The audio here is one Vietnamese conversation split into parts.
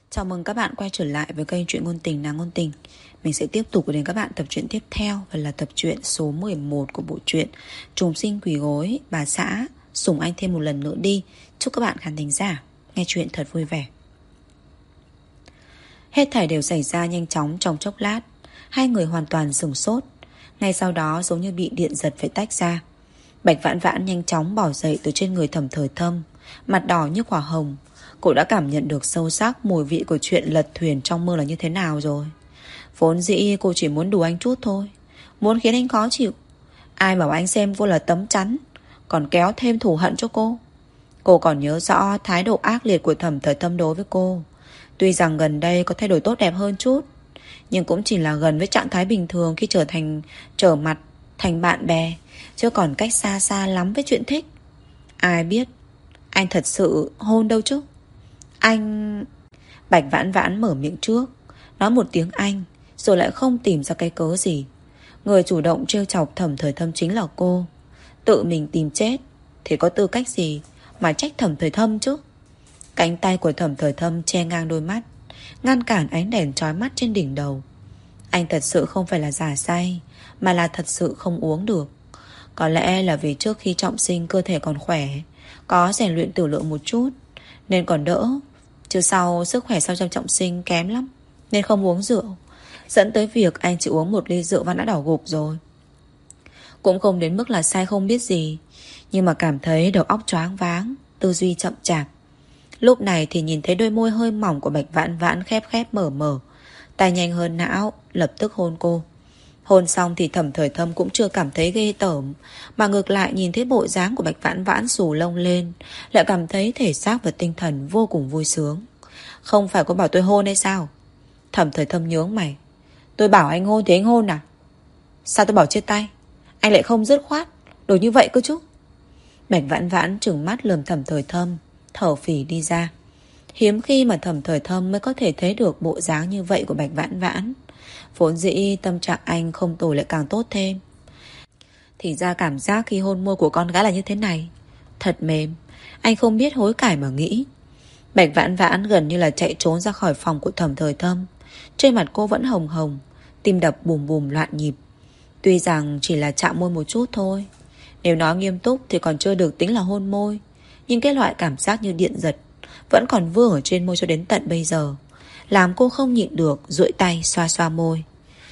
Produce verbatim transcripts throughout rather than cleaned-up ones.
Chào mừng các bạn quay trở lại với kênh Truyện Ngôn Tình Nàng Ngôn Tình. Mình sẽ tiếp tục gửi đến các bạn tập truyện tiếp theo, và là tập truyện số mười một của bộ truyện Trùng Sinh Quỷ Gối Bà Xã Sủng Anh Thêm Một Lần Nữa Đi. Chúc các bạn khán thính giả nghe chuyện thật vui vẻ. Hết thảy đều xảy ra nhanh chóng trong chốc lát. Hai người hoàn toàn sửng sốt. Ngay sau đó giống như bị điện giật phải tách ra. Bạch Vãn Vãn nhanh chóng bỏ dậy từ trên người Thẩm Thời Thâm, mặt đỏ như quả hồng. Cô đã cảm nhận được sâu sắc mùi vị của chuyện lật thuyền trong mơ là như thế nào rồi. Vốn dĩ cô chỉ muốn đùa anh chút thôi, muốn khiến anh khó chịu. Ai bảo anh xem cô là tấm chắn, còn kéo thêm thù hận cho cô. Cô còn nhớ rõ thái độ ác liệt của Thẩm Thời Thâm đối với cô. Tuy rằng gần đây có thay đổi tốt đẹp hơn chút, nhưng cũng chỉ là gần với trạng thái bình thường khi trở thành trở mặt thành bạn bè, chứ còn cách xa xa lắm với chuyện thích. Ai biết anh thật sự hôn đâu chứ. Anh... Bạch Vãn Vãn mở miệng trước, nói một tiếng anh, rồi lại không tìm ra cái cớ gì. Người chủ động trêu chọc Thẩm Thời Thâm chính là cô. Tự mình tìm chết thì có tư cách gì mà trách Thẩm Thời Thâm chứ. Cánh tay của Thẩm Thời Thâm che ngang đôi mắt, ngăn cản ánh đèn chói mắt trên đỉnh đầu. Anh thật sự không phải là giả say, mà là thật sự không uống được. Có lẽ là vì trước khi trọng sinh cơ thể còn khỏe, có rèn luyện tiểu lượng một chút nên còn đỡ. Chứ sau sức khỏe sau trong trọng sinh kém lắm, nên không uống rượu, dẫn tới việc anh chỉ uống một ly rượu và đã đỏ gục rồi. Cũng không đến mức là say không biết gì, nhưng mà cảm thấy đầu óc choáng váng, tư duy chậm chạp. Lúc này thì nhìn thấy đôi môi hơi mỏng của Bạch Vãn Vãn khép khép mở mở, tay nhanh hơn não, lập tức hôn cô. Hôn xong thì Thẩm Thời Thâm cũng chưa cảm thấy ghê tởm, mà ngược lại nhìn thấy bộ dáng của Bạch Vãn Vãn xù lông lên, lại cảm thấy thể xác và tinh thần vô cùng vui sướng. Không phải cô bảo tôi hôn hay sao? Thẩm Thời Thâm nhướng mày. Tôi bảo anh hôn thì anh hôn à? Sao tôi bảo chia tay anh lại không dứt khoát đồ như vậy cơ chứ? Bạch Vãn Vãn trừng mắt lườm Thẩm Thời Thâm, thở phì đi ra. Hiếm khi mà Thẩm Thời Thâm mới có thể thấy được bộ dáng như vậy của Bạch Vãn Vãn. Vốn dĩ tâm trạng anh không tồi lại càng tốt thêm. Thì ra cảm giác khi hôn môi của con gái là như thế này, thật mềm. Anh không biết hối cải mà nghĩ. Bạch Vãn Vãn gần như là chạy trốn ra khỏi phòng của Thẩm Thời Thâm. Trên mặt cô vẫn hồng hồng, tim đập bùm bùm loạn nhịp. Tuy rằng chỉ là chạm môi một chút thôi, nếu nói nghiêm túc thì còn chưa được tính là hôn môi, nhưng cái loại cảm giác như điện giật vẫn còn vương ở trên môi cho đến tận bây giờ, làm cô không nhịn được duỗi tay xoa xoa môi.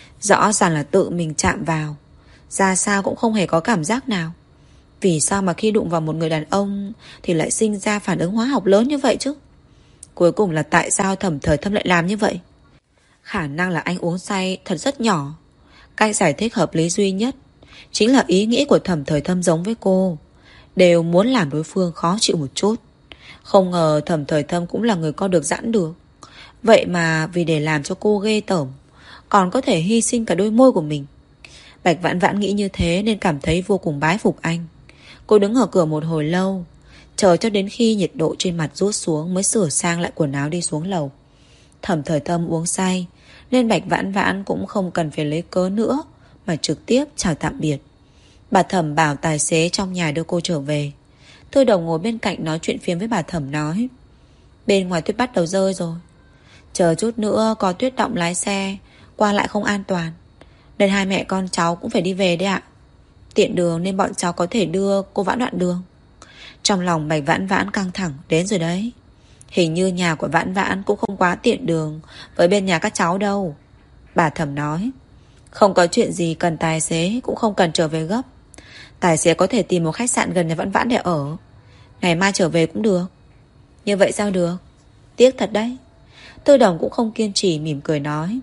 Rõ ràng là tự mình chạm vào, ra sao cũng không hề có cảm giác nào. Vì sao mà khi đụng vào một người đàn ông thì lại sinh ra phản ứng hóa học lớn như vậy chứ? Cuối cùng là tại sao Thẩm Thời Thâm lại làm như vậy? Khả năng là anh uống say thật rất nhỏ. Cách giải thích hợp lý duy nhất chính là ý nghĩ của Thẩm Thời Thâm giống với cô, đều muốn làm đối phương khó chịu một chút. Không ngờ Thẩm Thời Thâm cũng là người co được giãn được. Vậy mà vì để làm cho cô ghê tởm, còn có thể hy sinh cả đôi môi của mình. Bạch Vãn Vãn nghĩ như thế nên cảm thấy vô cùng bái phục anh. Cô đứng ở cửa một hồi lâu, chờ cho đến khi nhiệt độ trên mặt rút xuống mới sửa sang lại quần áo đi xuống lầu. Thẩm Thời Thâm uống say nên Bạch Vãn Vãn cũng không cần phải lấy cớ nữa, mà trực tiếp chào tạm biệt. Bà Thẩm bảo tài xế trong nhà đưa cô trở về. Thư Đồng ngồi bên cạnh nói chuyện phiếm với bà Thẩm, nói: bên ngoài tuyết bắt đầu rơi rồi, chờ chút nữa có tuyết động lái xe qua lại không an toàn, nên hai mẹ con cháu cũng phải đi về đấy ạ. Tiện đường nên bọn cháu có thể đưa cô Vãn đoạn đường. Trong lòng Bạch Vãn Vãn căng thẳng, đến rồi đấy. Hình như nhà của Vãn Vãn cũng không quá tiện đường với bên nhà các cháu đâu. Bà Thẩm nói: không có chuyện gì cần tài xế, cũng không cần trở về gấp. Tài xế có thể tìm một khách sạn gần nhà Vãn Vãn để ở, ngày mai trở về cũng được. Như vậy sao được? Tiếc thật đấy. Tư Đồng cũng không kiên trì, mỉm cười nói: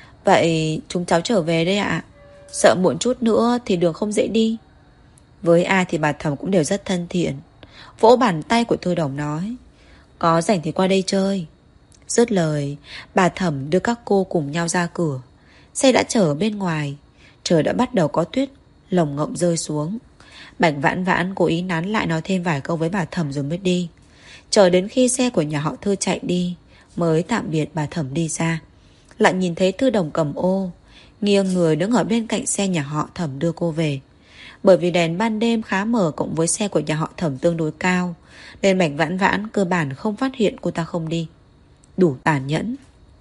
vậy chúng cháu trở về đây ạ. Sợ muộn chút nữa thì đường không dễ đi. Với ai thì bà Thẩm cũng đều rất thân thiện. Vỗ bàn tay của Tư Đồng nói: có rảnh thì qua đây chơi. Dứt lời, bà Thẩm đưa các cô cùng nhau ra cửa. Xe đã chở bên ngoài. Trời đã bắt đầu có tuyết lồng ngộng rơi xuống. Bạch Vãn Vãn cố ý nán lại nói thêm vài câu với bà Thẩm rồi mới đi. Chờ đến khi xe của nhà họ Thư chạy đi mới tạm biệt bà Thẩm đi ra. Lại nhìn thấy Thư Đồng cầm ô, nghiêng người đứng ở bên cạnh xe nhà họ Thẩm đưa cô về. Bởi vì đèn ban đêm khá mờ cộng với xe của nhà họ Thẩm tương đối cao, nên Bạch Vãn Vãn cơ bản không phát hiện cô ta không đi. đủ tàn nhẫn.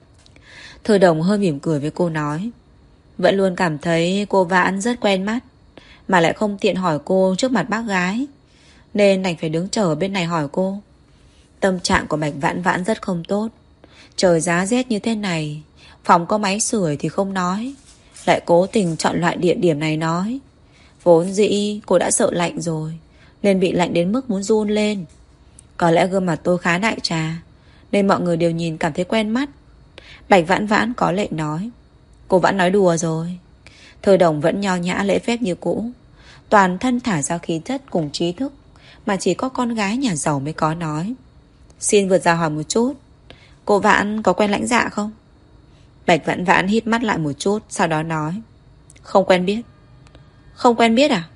Thư Đồng hơi mỉm cười với cô nói, vẫn luôn cảm thấy cô Vãn rất quen mắt, mà lại không tiện hỏi cô trước mặt bác gái, nên đành phải đứng chờ ở bên này hỏi cô. Tâm trạng của Bạch Vãn Vãn rất không tốt. Trời giá rét như thế này, phòng có máy sưởi thì không nói, lại cố tình chọn loại địa điểm này nói. Vốn dĩ cô đã sợ lạnh rồi, nên bị lạnh đến mức muốn run lên. Có lẽ gương mặt tôi khá đại trà, nên mọi người đều nhìn cảm thấy quen mắt. Bạch Vãn Vãn có lệ nói, cô vẫn nói đùa rồi. Thư Đồng vẫn nho nhã lễ phép như cũ, toàn thân thả ra khí chất cùng trí thức mà chỉ có con gái nhà giàu mới có nói. Xin vượt ra hỏi một chút, cô Vãn có quen Lãnh Dạ không? Bạch Vãn Vãn híp mắt lại một chút, sau đó nói, không quen biết. Không quen biết à?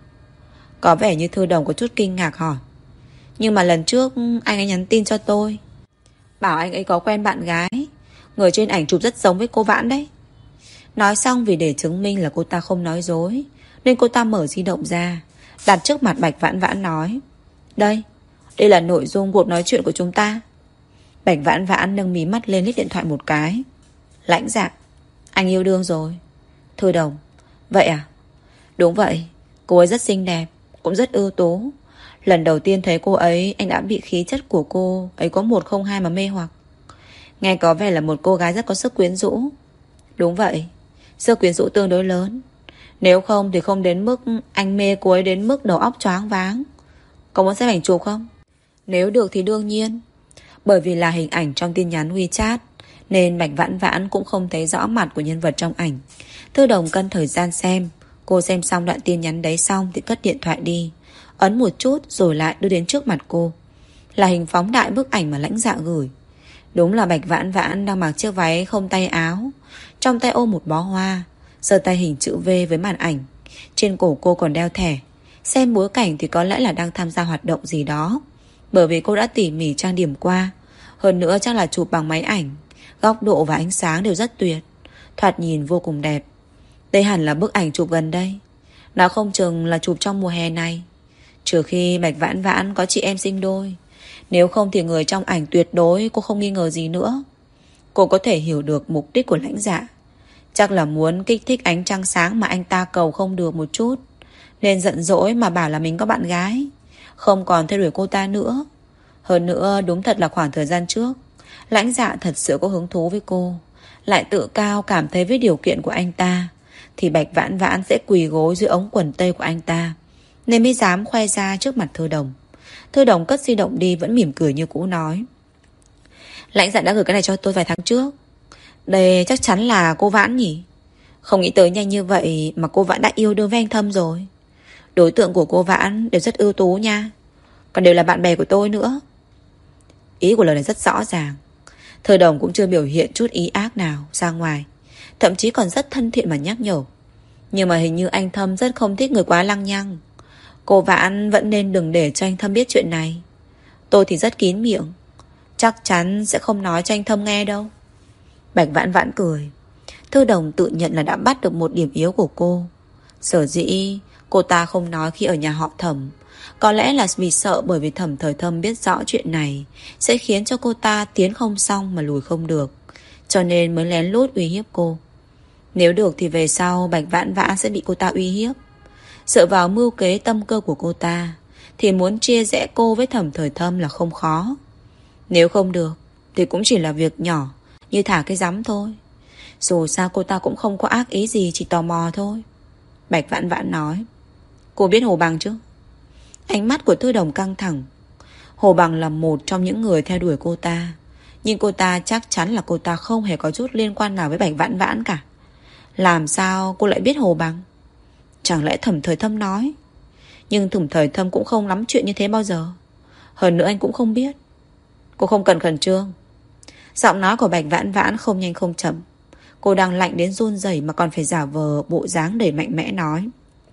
Có vẻ như Thư Đồng có chút kinh ngạc hỏi, nhưng mà lần trước anh ấy nhắn tin cho tôi, bảo anh ấy có quen bạn gái, người trên ảnh chụp rất giống với cô Vãn đấy. Nói xong, vì để chứng minh là cô ta không nói dối, nên cô ta mở di động ra, đặt trước mặt Bạch Vãn Vãn nói, Đây, đây là nội dung cuộc nói chuyện của chúng ta. Bạch Vãn Vãn nâng mí mắt lên lít điện thoại một cái. Lãnh Dạ, anh yêu đương rồi. Thư Đồng, vậy à? Đúng vậy, cô ấy rất xinh đẹp, cũng rất ưu tú. Lần đầu tiên thấy cô ấy, anh đã bị khí chất của cô ấy có một không hai mà mê hoặc. Nghe có vẻ là một cô gái rất có sức quyến rũ. Đúng vậy, sức quyến rũ tương đối lớn. Nếu không thì không đến mức anh mê cô ấy đến mức đầu óc choáng váng. Có muốn xem ảnh chụp không? Nếu được thì đương nhiên. Bởi vì là hình ảnh trong tin nhắn WeChat, nên Bạch Vãn Vãn cũng không thấy rõ mặt của nhân vật trong ảnh. Thư Đồng cân thời gian xem. Cô xem xong đoạn tin nhắn đấy xong thì cất điện thoại đi, ấn một chút rồi lại đưa đến trước mặt cô. Là hình phóng đại bức ảnh mà Lãnh Dạ gửi. Đúng là Bạch Vãn Vãn đang mặc chiếc váy không tay áo, trong tay ôm một bó hoa, giơ tay hình chữ V với màn ảnh. Trên cổ cô còn đeo thẻ. Xem bối cảnh thì có lẽ là đang tham gia hoạt động gì đó, bởi vì cô đã tỉ mỉ trang điểm qua. Hơn nữa chắc là chụp bằng máy ảnh, góc độ và ánh sáng đều rất tuyệt, thoạt nhìn vô cùng đẹp. Đây hẳn là bức ảnh chụp gần đây, nó không chừng là chụp trong mùa hè này. Trừ khi Bạch Vãn Vãn có chị em sinh đôi, nếu không thì người trong ảnh tuyệt đối cô không nghi ngờ gì nữa. Cô có thể hiểu được mục đích của Lãnh Dạ, chắc là muốn kích thích ánh trăng sáng mà anh ta cầu không được một chút, nên giận dỗi mà bảo là mình có bạn gái, không còn theo đuổi cô ta nữa. Hơn nữa đúng thật là khoảng thời gian trước, Lãnh Dạ thật sự có hứng thú với cô, lại tự cao cảm thấy với điều kiện của anh ta thì Bạch Vãn Vãn sẽ quỳ gối dưới ống quần tây của anh ta, nên mới dám khoe ra trước mặt Thư Đồng. Thư Đồng cất di động đi, vẫn mỉm cười như cũ nói, Lãnh Dạ đã gửi cái này cho tôi vài tháng trước. Đây chắc chắn là cô Vãn nhỉ? Không nghĩ tới nhanh như vậy mà cô Vãn đã yêu đương với anh Thâm rồi. Đối tượng của cô Vãn đều rất ưu tú nha, còn đều là bạn bè của tôi nữa. Ý của lời này rất rõ ràng. Thư Đồng cũng chưa biểu hiện chút ý ác nào ra ngoài, thậm chí còn rất thân thiện mà nhắc nhở. Nhưng mà hình như anh Thâm rất không thích người quá lăng nhăng. Cô Vãn vẫn nên đừng để cho anh Thâm biết chuyện này. Tôi thì rất kín miệng, chắc chắn sẽ không nói cho anh Thâm nghe đâu. Bạch Vãn Vãn cười. Thư Đồng tự nhận là đã bắt được một điểm yếu của cô. Sở dĩ cô ta không nói khi ở nhà họ Thẩm, có lẽ là vì sợ bởi vì Thẩm Thời Thâm biết rõ chuyện này sẽ khiến cho cô ta tiến không xong mà lùi không được, cho nên mới lén lút uy hiếp cô. Nếu được thì về sau Bạch Vãn Vãn sẽ bị cô ta uy hiếp. Dựa vào mưu kế tâm cơ của cô ta thì muốn chia rẽ cô với Thẩm Thời Thâm là không khó. Nếu không được thì cũng chỉ là việc nhỏ, như thả cái rắm thôi. Dù sao cô ta cũng không có ác ý gì, chỉ tò mò thôi. Bạch Vãn Vãn nói, cô biết Hồ Bằng chứ? Ánh mắt của Thư Đồng căng thẳng. Hồ Bằng là một trong những người theo đuổi cô ta, nhưng cô ta chắc chắn là cô ta không hề có chút liên quan nào với Bạch Vãn Vãn cả. Làm sao cô lại biết Hồ Bằng? Chẳng lẽ Thẩm Thời Thâm nói? Nhưng Thẩm Thời Thâm cũng không lắm chuyện như thế bao giờ. Hơn nữa anh cũng không biết. Cô không cần khẩn trương. Giọng nói của Bạch Vãn Vãn không nhanh không chậm. Cô đang lạnh đến run rẩy mà còn phải giả vờ bộ dáng đầy mạnh mẽ nói,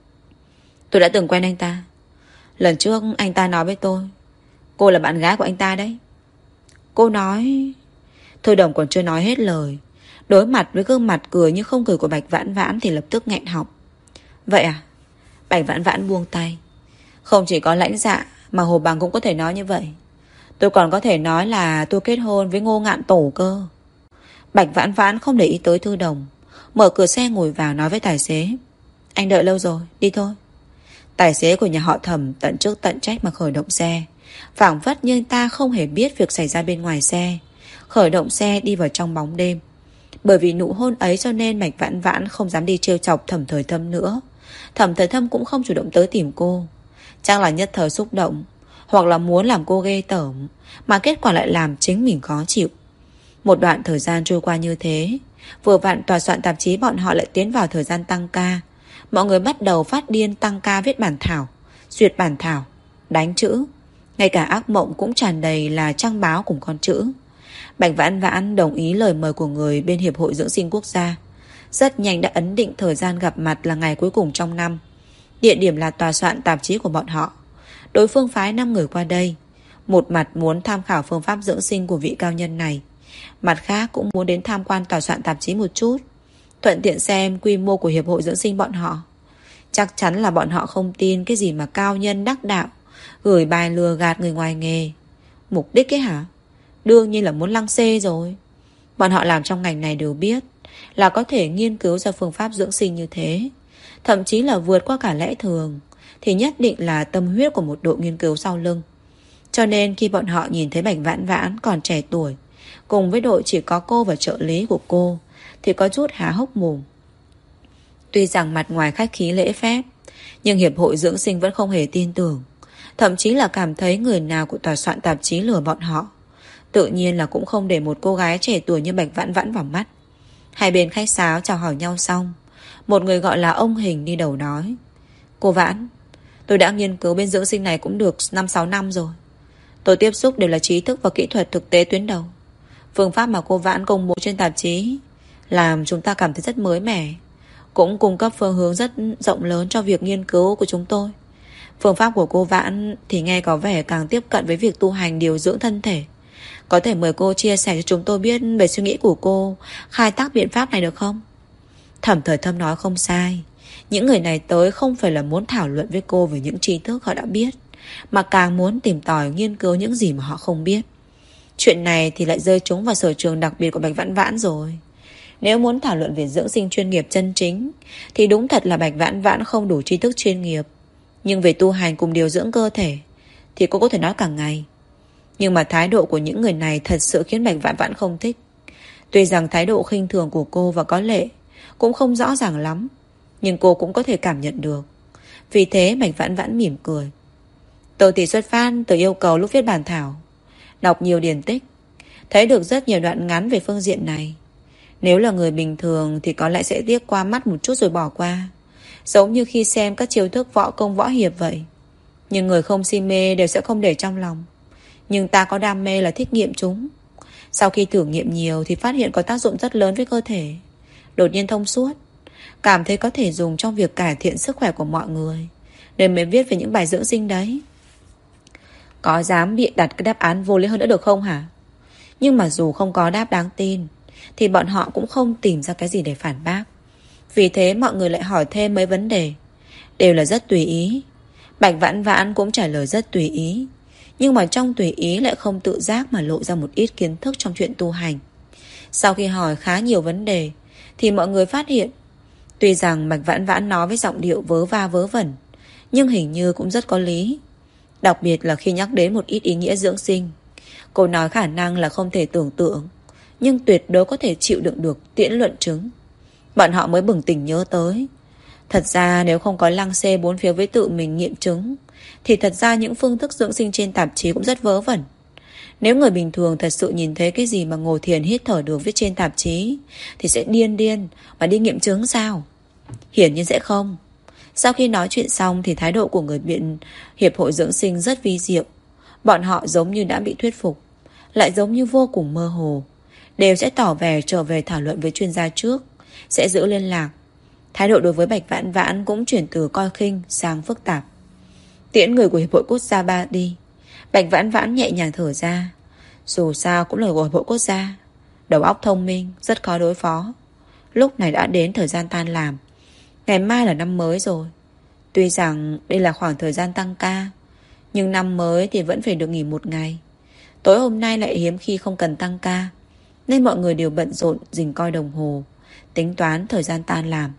tôi đã từng quen anh ta. Lần trước anh ta nói với tôi, cô là bạn gái của anh ta đấy. Cô nói... Thư Đồng còn chưa nói hết lời, đối mặt với gương mặt cười như không cười của Bạch Vãn Vãn thì lập tức nghẹn họng. Vậy à? Bạch Vãn Vãn buông tay. Không chỉ có Lãnh Dạ mà Hồ Bằng cũng có thể nói như vậy. Tôi còn có thể nói là tôi kết hôn với Ngô Ngạn Tổ cơ. Bạch Vãn Vãn không để ý tới Thư Đồng, mở cửa xe ngồi vào nói với tài xế: Anh đợi lâu rồi, đi thôi. Tài xế của nhà họ Thẩm tận chức tận trách mà khởi động xe, phảng phất như ta không hề biết việc xảy ra bên ngoài xe. Khởi động xe đi vào trong bóng đêm. Bởi vì nụ hôn ấy cho nên Bạch Vãn Vãn không dám đi trêu chọc Thẩm Thời Thâm nữa. Thẩm Thời Thâm cũng không chủ động tới tìm cô. Chắc là nhất thời xúc động, hoặc là muốn làm cô ghê tởm, mà kết quả lại làm chính mình khó chịu. Một đoạn thời gian trôi qua như thế, vừa vặn tòa soạn tạp chí bọn họ lại tiến vào thời gian tăng ca. Mọi người bắt đầu phát điên tăng ca viết bản thảo, duyệt bản thảo, đánh chữ. Ngay cả ác mộng cũng tràn đầy là trang báo cùng con chữ. Bạch Vãn Vãn đồng ý lời mời của người bên Hiệp hội Dưỡng sinh Quốc gia. Rất nhanh đã ấn định thời gian gặp mặt là ngày cuối cùng trong năm. Địa điểm là tòa soạn tạp chí của bọn họ. Đối phương phái năm người qua đây. Một mặt muốn tham khảo phương pháp dưỡng sinh của vị cao nhân này, mặt khác cũng muốn đến tham quan tòa soạn tạp chí một chút, thuận tiện xem quy mô của Hiệp hội Dưỡng sinh bọn họ. Chắc chắn là bọn họ không tin cái gì mà cao nhân đắc đạo gửi bài lừa gạt người ngoài nghề. Mục đích ấy hả? Đương nhiên là muốn lăng xê rồi. Bọn họ làm trong ngành này đều biết là có thể nghiên cứu ra phương pháp dưỡng sinh như thế, thậm chí là vượt qua cả lẽ thường, thì nhất định là tâm huyết của một đội nghiên cứu sau lưng. Cho nên khi bọn họ nhìn thấy Bạch Vãn Vãn còn trẻ tuổi, cùng với đội chỉ có cô và trợ lý của cô, thì có chút há hốc mồm. Tuy rằng mặt ngoài khách khí lễ phép, nhưng Hiệp hội Dưỡng sinh vẫn không hề tin tưởng, thậm chí là cảm thấy người nào của tòa soạn tạp chí lừa bọn họ. Tự nhiên là cũng không để một cô gái trẻ tuổi như Bạch Vãn Vãn vào mắt. Hai bên khách sáo chào hỏi nhau xong, một người gọi là ông Hình đi đầu nói: Cô Vãn, tôi đã nghiên cứu bên dưỡng sinh này cũng được năm sáu năm rồi. Tôi tiếp xúc đều là trí thức và kỹ thuật thực tế tuyến đầu. Phương pháp mà cô Vãn công bố trên tạp chí làm chúng ta cảm thấy rất mới mẻ, cũng cung cấp phương hướng rất rộng lớn cho việc nghiên cứu của chúng tôi. Phương pháp của cô Vãn thì nghe có vẻ càng tiếp cận với việc tu hành điều dưỡng thân thể. Có thể mời cô chia sẻ cho chúng tôi biết về suy nghĩ của cô khai tác biện pháp này được không? Thẩm Thời Thâm nói không sai. Những người này tới không phải là muốn thảo luận với cô về những tri thức họ đã biết, mà càng muốn tìm tòi nghiên cứu những gì mà họ không biết. Chuyện này thì lại rơi trúng vào sở trường đặc biệt của Bạch Vãn Vãn rồi. Nếu muốn thảo luận về dưỡng sinh chuyên nghiệp chân chính, thì đúng thật là Bạch Vãn Vãn không đủ tri thức chuyên nghiệp. Nhưng về tu hành cùng điều dưỡng cơ thể thì cô có thể nói cả ngày. Nhưng mà thái độ của những người này thật sự khiến Bạch Vãn Vãn không thích. Tuy rằng thái độ khinh thường của cô và có lệ cũng không rõ ràng lắm, nhưng cô cũng có thể cảm nhận được. Vì thế Bạch Vãn Vãn mỉm cười. Tôi thì xuất phát từ yêu cầu lúc viết bản thảo, đọc nhiều điển tích, thấy được rất nhiều đoạn ngắn về phương diện này. Nếu là người bình thường thì có lẽ sẽ liếc qua mắt một chút rồi bỏ qua, giống như khi xem các chiêu thức võ công võ hiệp vậy. Nhưng người không si mê đều sẽ không để trong lòng. Nhưng ta có đam mê là thích nghiệm chúng. Sau khi thử nghiệm nhiều thì phát hiện có tác dụng rất lớn với cơ thể. Đột nhiên thông suốt, cảm thấy có thể dùng trong việc cải thiện sức khỏe của mọi người, nên mới viết về những bài dưỡng sinh đấy. Có dám bịa đặt cái đáp án vô lý hơn nữa được không hả? Nhưng mà dù không có đáp đáng tin thì bọn họ cũng không tìm ra cái gì để phản bác. Vì thế mọi người lại hỏi thêm mấy vấn đề, đều là rất tùy ý. Bạch Vãn Vãn cũng trả lời rất tùy ý, nhưng mà trong tùy ý lại không tự giác mà lộ ra một ít kiến thức trong chuyện tu hành. Sau khi hỏi khá nhiều vấn đề thì mọi người phát hiện, tuy rằng Bạch Vãn Vãn nói với giọng điệu vớ va vớ vẩn, nhưng hình như cũng rất có lý. Đặc biệt là khi nhắc đến một ít ý nghĩa dưỡng sinh, cô nói khả năng là không thể tưởng tượng, nhưng tuyệt đối có thể chịu đựng được tiễn luận chứng. Bọn họ mới bừng tỉnh nhớ tới, thật ra nếu không có lăng xê bốn phía với tự mình nghiệm chứng, thì thật ra những phương thức dưỡng sinh trên tạp chí cũng rất vớ vẩn. Nếu người bình thường thật sự nhìn thấy cái gì mà ngồi thiền hít thở được viết trên tạp chí thì sẽ điên điên mà đi nghiệm chứng sao? Hiển nhiên sẽ không. Sau khi nói chuyện xong thì thái độ của người biện Hiệp hội Dưỡng sinh rất vi diệu. Bọn họ giống như đã bị thuyết phục, lại giống như vô cùng mơ hồ. Đều sẽ tỏ vẻ trở về thảo luận với chuyên gia trước, sẽ giữ liên lạc. Thái độ đối với Bạch Vãn Vãn cũng chuyển từ coi khinh sang phức tạp. Tiễn người của Hiệp hội Quốc gia ba đi, Bạch Vãn Vãn nhẹ nhàng thở ra. Dù sao cũng là của Hiệp hội Quốc gia, đầu óc thông minh, rất khó đối phó. Lúc này đã đến thời gian tan làm. Ngày mai là năm mới rồi. Tuy rằng đây là khoảng thời gian tăng ca, nhưng năm mới thì vẫn phải được nghỉ một ngày. Tối hôm nay lại hiếm khi không cần tăng ca, nên mọi người đều bận rộn rình coi đồng hồ, tính toán thời gian tan làm.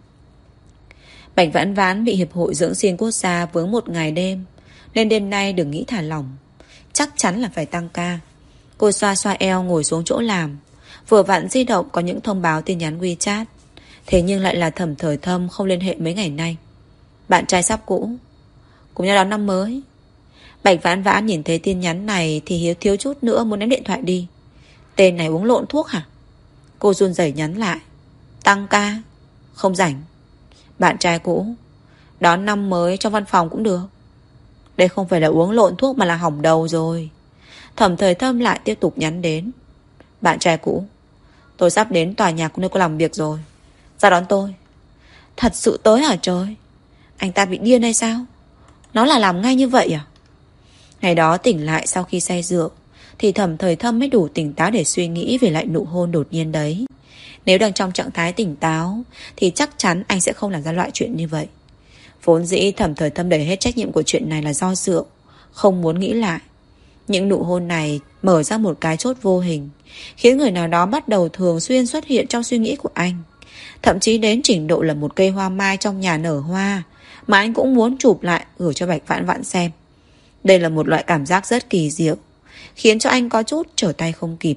Bạch Vãn Vãn bị Hiệp hội Dưỡng Sinh Quốc gia vướng một ngày đêm, nên đêm nay đừng nghĩ thả lỏng, chắc chắn là phải tăng ca. Cô xoa xoa eo ngồi xuống chỗ làm. Vừa vặn di động có những thông báo tin nhắn WeChat. Thế nhưng lại là Thẩm Thời Thâm không liên hệ mấy ngày nay. Bạn trai sắp cũ, cùng nhau đón năm mới. Bạch Vãn Vãn nhìn thấy tin nhắn này thì hiếu thiếu chút nữa muốn ném điện thoại đi. Tên này uống lộn thuốc hả? Cô run rẩy nhắn lại. Tăng ca, không rảnh. Bạn trai cũ, đón năm mới trong văn phòng cũng được. Đây không phải là uống lộn thuốc mà là hỏng đầu rồi. Thẩm Thời Thâm lại tiếp tục nhắn đến. Bạn trai cũ, tôi sắp đến tòa nhà của nơi cô làm việc rồi, ra đón tôi. Thật sự tới hả trời? Anh ta bị điên hay sao? Nó là làm ngay như vậy à? Ngày đó tỉnh lại sau khi say rượu thì Thẩm Thời Thâm mới đủ tỉnh táo để suy nghĩ về lại nụ hôn đột nhiên đấy. Nếu đang trong trạng thái tỉnh táo thì chắc chắn anh sẽ không làm ra loại chuyện như vậy. Vốn dĩ Thẩm Thời Thâm đẩy hết trách nhiệm của chuyện này là do rượu, không muốn nghĩ lại. Những nụ hôn này mở ra một cái chốt vô hình, khiến người nào đó bắt đầu thường xuyên xuất hiện trong suy nghĩ của anh. Thậm chí đến trình độ là một cây hoa mai trong nhà nở hoa mà anh cũng muốn chụp lại gửi cho Bạch Vãn Vãn xem. Đây là một loại cảm giác rất kỳ diệu, khiến cho anh có chút trở tay không kịp.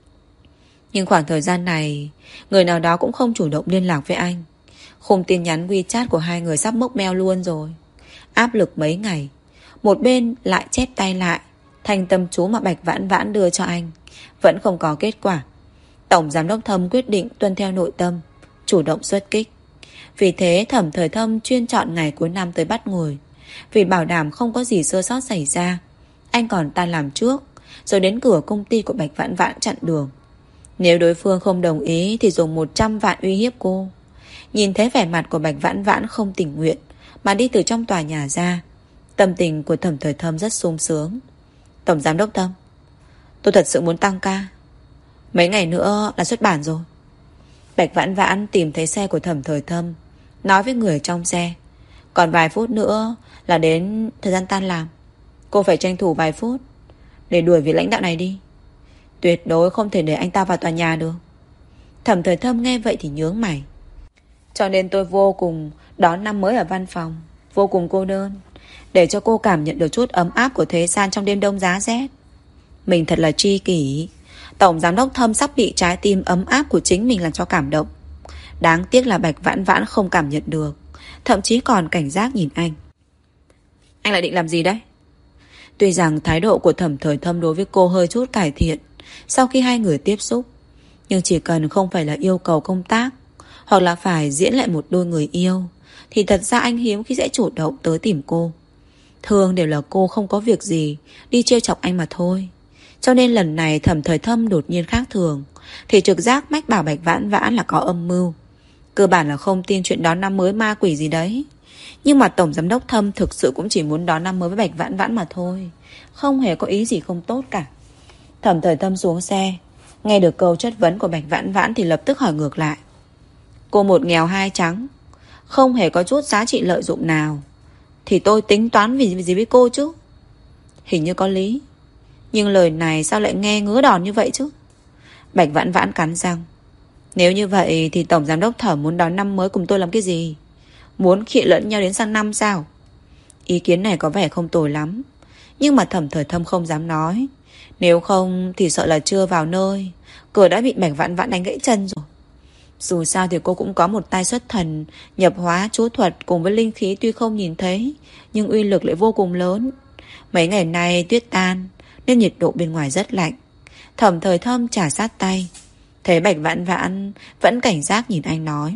Nhưng khoảng thời gian này, người nào đó cũng không chủ động liên lạc với anh. Khung tin nhắn WeChat của hai người sắp mốc meo luôn rồi. Áp lực mấy ngày, một bên lại chép tay lại thành tâm chú mà Bạch Vãn Vãn đưa cho anh, vẫn không có kết quả. Tổng giám đốc Thâm quyết định tuân theo nội tâm, chủ động xuất kích. Vì thế Thẩm Thời Thâm chuyên chọn ngày cuối năm tới bắt người. Vì bảo đảm không có gì sơ sót xảy ra, anh còn tan làm trước, rồi đến cửa công ty của Bạch Vãn Vãn chặn đường. Nếu đối phương không đồng ý thì dùng một trăm vạn uy hiếp cô. Nhìn thấy vẻ mặt của Bạch Vãn Vãn không tình nguyện mà đi từ trong tòa nhà ra, tâm tình của Thẩm Thời Thâm rất sung sướng. Tổng giám đốc Thâm, tôi thật sự muốn tăng ca. Mấy ngày nữa là xuất bản rồi. Bạch Vãn Vãn tìm thấy xe của Thẩm Thời Thâm, nói với người trong xe. Còn vài phút nữa là đến thời gian tan làm. Cô phải tranh thủ vài phút để đuổi vị lãnh đạo này đi. Tuyệt đối không thể để anh ta vào tòa nhà được. Thẩm Thời Thâm nghe vậy thì nhướng mày. Cho nên tôi vô cùng đón năm mới ở văn phòng, vô cùng cô đơn, để cho cô cảm nhận được chút ấm áp của thế gian trong đêm đông giá rét. Mình thật là tri kỷ. Tổng giám đốc Thâm sắp bị trái tim ấm áp của chính mình làm cho cảm động. Đáng tiếc là Bạch Vãn Vãn không cảm nhận được, thậm chí còn cảnh giác nhìn anh. Anh lại định làm gì đấy? Tuy rằng thái độ của Thẩm Thời Thâm đối với cô hơi chút cải thiện sau khi hai người tiếp xúc, nhưng chỉ cần không phải là yêu cầu công tác hoặc là phải diễn lại một đôi người yêu thì thật ra anh hiếm khi sẽ chủ động tới tìm cô. Thường đều là cô không có việc gì đi trêu chọc anh mà thôi. Cho nên lần này Thẩm Thời Thâm đột nhiên khác thường thì trực giác mách bảo Bạch Vãn Vãn là có âm mưu. Cơ bản là không tin chuyện đón năm mới ma quỷ gì đấy. Nhưng mà Tổng Giám đốc Thâm thực sự cũng chỉ muốn đón năm mới với Bạch Vãn Vãn mà thôi, không hề có ý gì không tốt cả. Thẩm Thời Thâm xuống xe, nghe được câu chất vấn của Bạch Vãn Vãn thì lập tức hỏi ngược lại. Cô một nghèo hai trắng, không hề có chút giá trị lợi dụng nào, thì tôi tính toán vì gì với cô chứ? Hình như có lý, nhưng lời này sao lại nghe ngứa đòn như vậy chứ? Bạch Vãn Vãn cắn răng. Nếu như vậy thì Tổng Giám đốc Thẩm muốn đón năm mới cùng tôi làm cái gì? Muốn khịa lẫn nhau đến sang năm sao? Ý kiến này có vẻ không tồi lắm, nhưng mà Thẩm Thời Thâm không dám nói. Nếu không thì sợ là chưa vào nơi, cửa đã bị Bạch Vãn Vãn đánh gãy chân rồi. Dù sao thì cô cũng có một tay xuất thần, nhập hóa, chú thuật cùng với linh khí tuy không nhìn thấy, nhưng uy lực lại vô cùng lớn. Mấy ngày nay tuyết tan nên nhiệt độ bên ngoài rất lạnh. Thẩm Thời Thâm chà sát tay, thấy Bạch Vãn Vãn vẫn cảnh giác nhìn anh nói.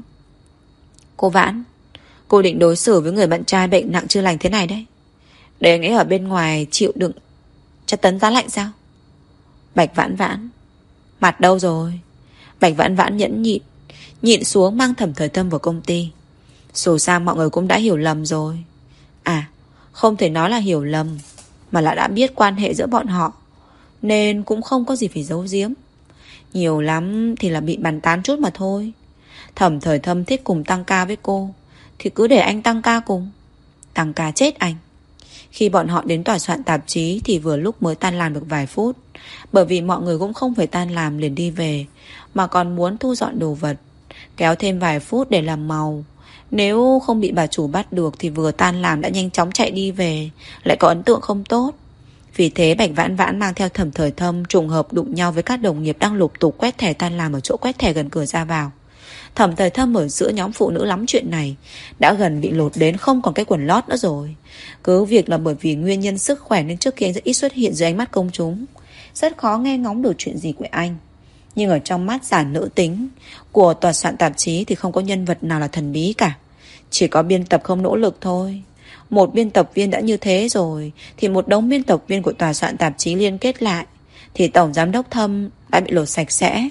Cô Vãn, cô định đối xử với người bạn trai bệnh nặng chưa lành thế này đấy, để anh ấy ở bên ngoài chịu đựng tra tấn giá lạnh sao? Bạch Vãn Vãn, mặt đâu rồi? Bạch Vãn Vãn nhẫn nhịn, nhịn xuống mang Thẩm Thời Thâm vào công ty. Dù sao mọi người cũng đã hiểu lầm rồi. À, không thể nói là hiểu lầm, mà là đã biết quan hệ giữa bọn họ, nên cũng không có gì phải giấu giếm. Nhiều lắm thì là bị bàn tán chút mà thôi. Thẩm Thời Thâm thích cùng tăng ca với cô thì cứ để anh tăng ca cùng. Tăng ca chết anh. Khi bọn họ đến tòa soạn tạp chí thì vừa lúc mới tan làm được vài phút. Bởi vì mọi người cũng không phải tan làm liền đi về, mà còn muốn thu dọn đồ vật, kéo thêm vài phút để làm màu. Nếu không bị bà chủ bắt được thì vừa tan làm đã nhanh chóng chạy đi về, lại có ấn tượng không tốt. Vì thế Bạch Vãn Vãn mang theo Thẩm Thời Thâm trùng hợp đụng nhau với các đồng nghiệp đang lục tục quét thẻ tan làm ở chỗ quét thẻ gần cửa ra vào. Thẩm Thời Thâm ở giữa nhóm phụ nữ lắm chuyện này, đã gần bị lột đến không còn cái quần lót nữa rồi. Cứ việc là bởi vì nguyên nhân sức khỏe nên trước kia anh rất ít xuất hiện dưới ánh mắt công chúng, rất khó nghe ngóng được chuyện gì của anh. Nhưng ở trong mắt giả nữ tính của tòa soạn tạp chí thì không có nhân vật nào là thần bí cả. Chỉ có biên tập không nỗ lực thôi. Một biên tập viên đã như thế rồi thì một đống biên tập viên của tòa soạn tạp chí liên kết lại thì tổng giám đốc Thâm đã bị lột sạch sẽ.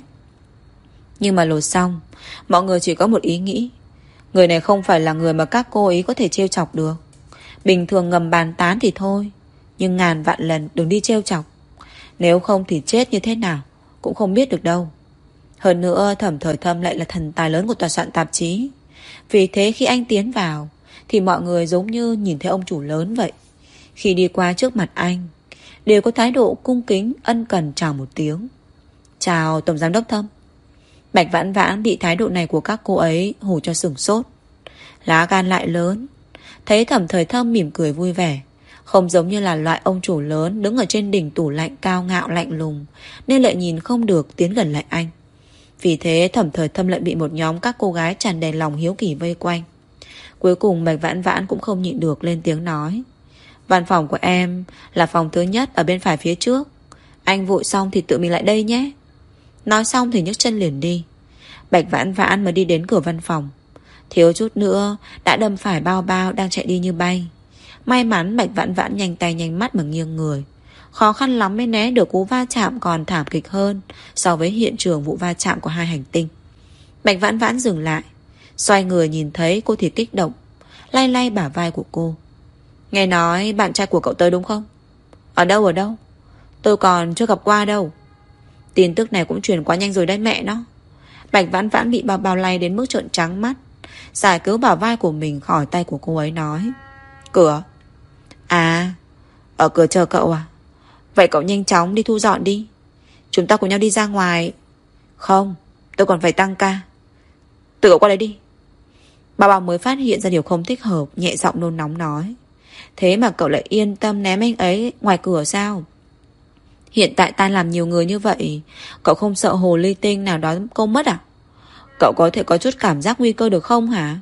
Nhưng mà lột xong, mọi người chỉ có một ý nghĩ: người này không phải là người mà các cô ấy có thể trêu chọc được. Bình thường ngầm bàn tán thì thôi, nhưng ngàn vạn lần đừng đi trêu chọc. Nếu không thì chết như thế nào cũng không biết được đâu. Hơn nữa Thẩm Thời Thâm lại là thần tài lớn của tòa soạn tạp chí. Vì thế khi anh tiến vào thì mọi người giống như nhìn thấy ông chủ lớn vậy. Khi đi qua trước mặt anh đều có thái độ cung kính ân cần chào một tiếng: chào tổng giám đốc Thâm. Bạch Vãn Vãn bị thái độ này của các cô ấy hù cho sửng sốt. Lá gan lại lớn. Thấy Thẩm Thời Thâm mỉm cười vui vẻ, không giống như là loại ông chủ lớn đứng ở trên đỉnh tủ lạnh cao ngạo lạnh lùng, nên lại nhìn không được tiến gần lại anh. Vì thế Thẩm Thời Thâm lại bị một nhóm các cô gái tràn đầy lòng hiếu kỳ vây quanh. Cuối cùng Bạch Vãn Vãn cũng không nhịn được lên tiếng nói: văn phòng của em là phòng thứ nhất ở bên phải phía trước. Anh vội xong thì tự mình lại đây nhé. Nói xong thì nhấc chân liền đi. Bạch Vãn Vãn mới đi đến cửa văn phòng, thiếu chút nữa đã đâm phải Bao Bao đang chạy đi như bay. May mắn Bạch Vãn Vãn nhanh tay nhanh mắt mà nghiêng người, khó khăn lắm mới né được cú va chạm còn thảm kịch hơn so với hiện trường vụ va chạm của hai hành tinh. Bạch Vãn Vãn dừng lại, xoay người nhìn thấy cô thì kích động, lay lay bả vai của cô: nghe nói bạn trai của cậu tới đúng không? Ở đâu ở đâu? Tôi còn chưa gặp qua đâu. Tin tức này cũng truyền quá nhanh rồi đấy mẹ nó. Bạch Vãn Vãn bị Bao Bao lay đến mức trợn trắng mắt, giải cứu bả vai của mình khỏi tay của cô ấy nói: cửa? À, ở cửa chờ cậu à? Vậy cậu nhanh chóng đi thu dọn đi, chúng ta cùng nhau đi ra ngoài. Không, tôi còn phải tăng ca. Tự cậu qua đây đi. Bao Bao mới phát hiện ra điều không thích hợp, nhẹ giọng nôn nóng nói: thế mà cậu lại yên tâm ném anh ấy ngoài cửa sao? Hiện tại tan làm nhiều người như vậy, cậu không sợ hồ ly tinh nào đó câu mất à? Cậu có thể có chút cảm giác nguy cơ được không hả?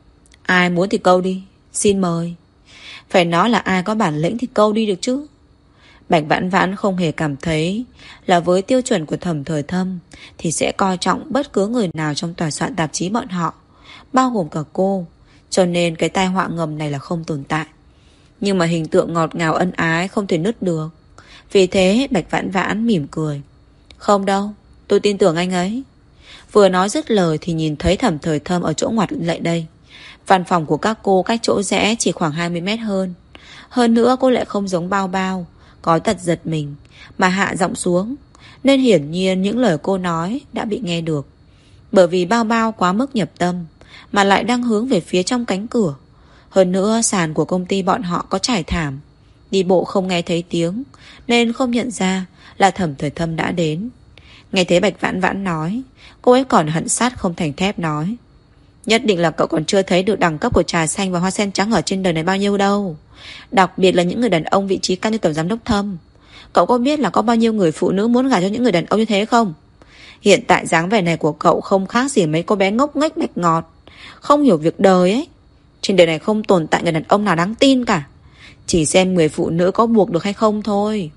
Ai muốn thì câu đi, xin mời. Phải nói là ai có bản lĩnh thì câu đi được chứ. Bạch Vãn Vãn không hề cảm thấy là với tiêu chuẩn của Thẩm Thời Thâm thì sẽ coi trọng bất cứ người nào trong tòa soạn tạp chí bọn họ, bao gồm cả cô. Cho nên cái tai họa ngầm này là không tồn tại. Nhưng mà hình tượng ngọt ngào ân ái không thể nứt được. Vì thế Bạch Vãn Vãn mỉm cười: không đâu, tôi tin tưởng anh ấy. Vừa nói dứt lời thì nhìn thấy Thẩm Thời Thâm ở chỗ ngoặt lại đây. Văn phòng của các cô cách chỗ rẽ chỉ khoảng hai mươi mét hơn. Hơn nữa cô lại không giống Bao Bao có tật giật mình mà hạ giọng xuống, nên hiển nhiên những lời cô nói đã bị nghe được. Bởi vì Bao Bao quá mức nhập tâm mà lại đang hướng về phía trong cánh cửa. Hơn nữa sàn của công ty bọn họ có trải thảm, đi bộ không nghe thấy tiếng, nên không nhận ra là Thẩm Thời Thâm đã đến. Nghe thấy Bạch Vãn Vãn nói, cô ấy còn hận sát không thành thép nói: nhất định là cậu còn chưa thấy được đẳng cấp của trà xanh và hoa sen trắng ở trên đời này bao nhiêu đâu. Đặc biệt là những người đàn ông vị trí cao như tổng giám đốc Thâm. Cậu có biết là có bao nhiêu người phụ nữ muốn gả cho những người đàn ông như thế không? Hiện tại dáng vẻ này của cậu không khác gì mấy cô bé ngốc nghếch bạch ngọt, không hiểu việc đời ấy. Trên đời này không tồn tại người đàn ông nào đáng tin cả. Chỉ xem người phụ nữ có buộc được hay không thôi.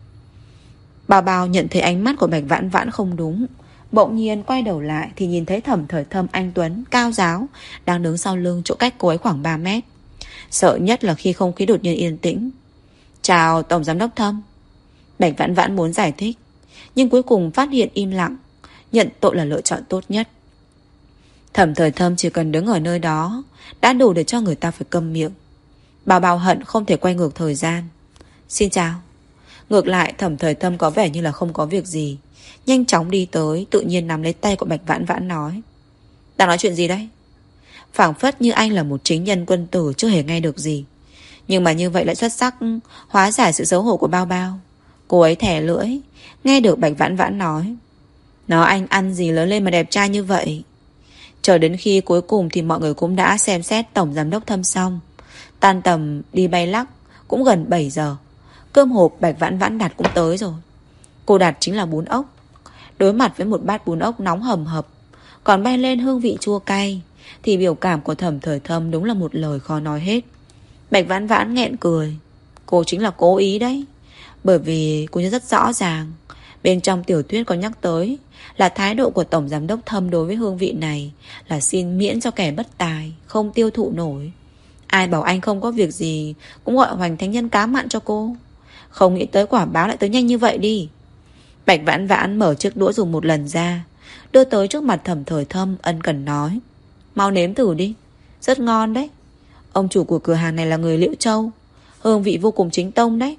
Bao Bao nhận thấy ánh mắt của Bạch Vãn Vãn không đúng, bỗng nhiên quay đầu lại thì nhìn thấy Thẩm Thời Thâm anh tuấn, cao giáo đang đứng sau lưng chỗ cách cô ấy khoảng ba mét. Sợ nhất là khi không khí đột nhiên yên tĩnh. Chào tổng giám đốc Thâm. Bạch Vãn Vãn muốn giải thích, nhưng cuối cùng phát hiện im lặng, nhận tội là lựa chọn tốt nhất. Thẩm Thời Thâm chỉ cần đứng ở nơi đó đã đủ để cho người ta phải câm miệng. Bao Bao hận không thể quay ngược thời gian. Xin chào. Ngược lại Thẩm Thời Thâm có vẻ như là không có việc gì, nhanh chóng đi tới, tự nhiên nắm lấy tay của Bạch Vãn Vãn nói: đang nói chuyện gì đấy? Phảng phất như anh là một chính nhân quân tử chưa hề nghe được gì. Nhưng mà như vậy lại xuất sắc hóa giải sự xấu hổ của Bao Bao. Cô ấy thẻ lưỡi, nghe được Bạch Vãn Vãn nói: Nó anh ăn gì lớn lên mà đẹp trai như vậy. Chờ đến khi cuối cùng thì mọi người cũng đã xem xét Tổng Giám Đốc Thâm xong. Tan tầm đi bay lắc cũng gần bảy giờ. Cơm hộp Bạch Vãn Vãn đặt cũng tới rồi. Cô đặt chính là bún ốc. Đối mặt với một bát bún ốc nóng hầm hập, còn bay lên hương vị chua cay, thì biểu cảm của Thẩm Thời Thâm đúng là một lời khó nói hết. Bạch Vãn Vãn nghẹn cười. Cô chính là cố ý đấy. Bởi vì cô nhớ rất rõ ràng, bên trong tiểu thuyết có nhắc tới là thái độ của Tổng Giám Đốc Thâm đối với hương vị này là xin miễn cho kẻ bất tài, không tiêu thụ nổi. Ai bảo anh không có việc gì cũng gọi Hoành Thánh Nhân cá mặn cho cô. Không nghĩ tới quả báo lại tới nhanh như vậy đi. Bạch Vãn Vãn mở chiếc đũa dùng một lần ra, đưa tới trước mặt Thẩm Thời Thâm, ân cần nói: Mau nếm thử đi, rất ngon đấy. Ông chủ của cửa hàng này là người Liễu Châu, hương vị vô cùng chính tông đấy.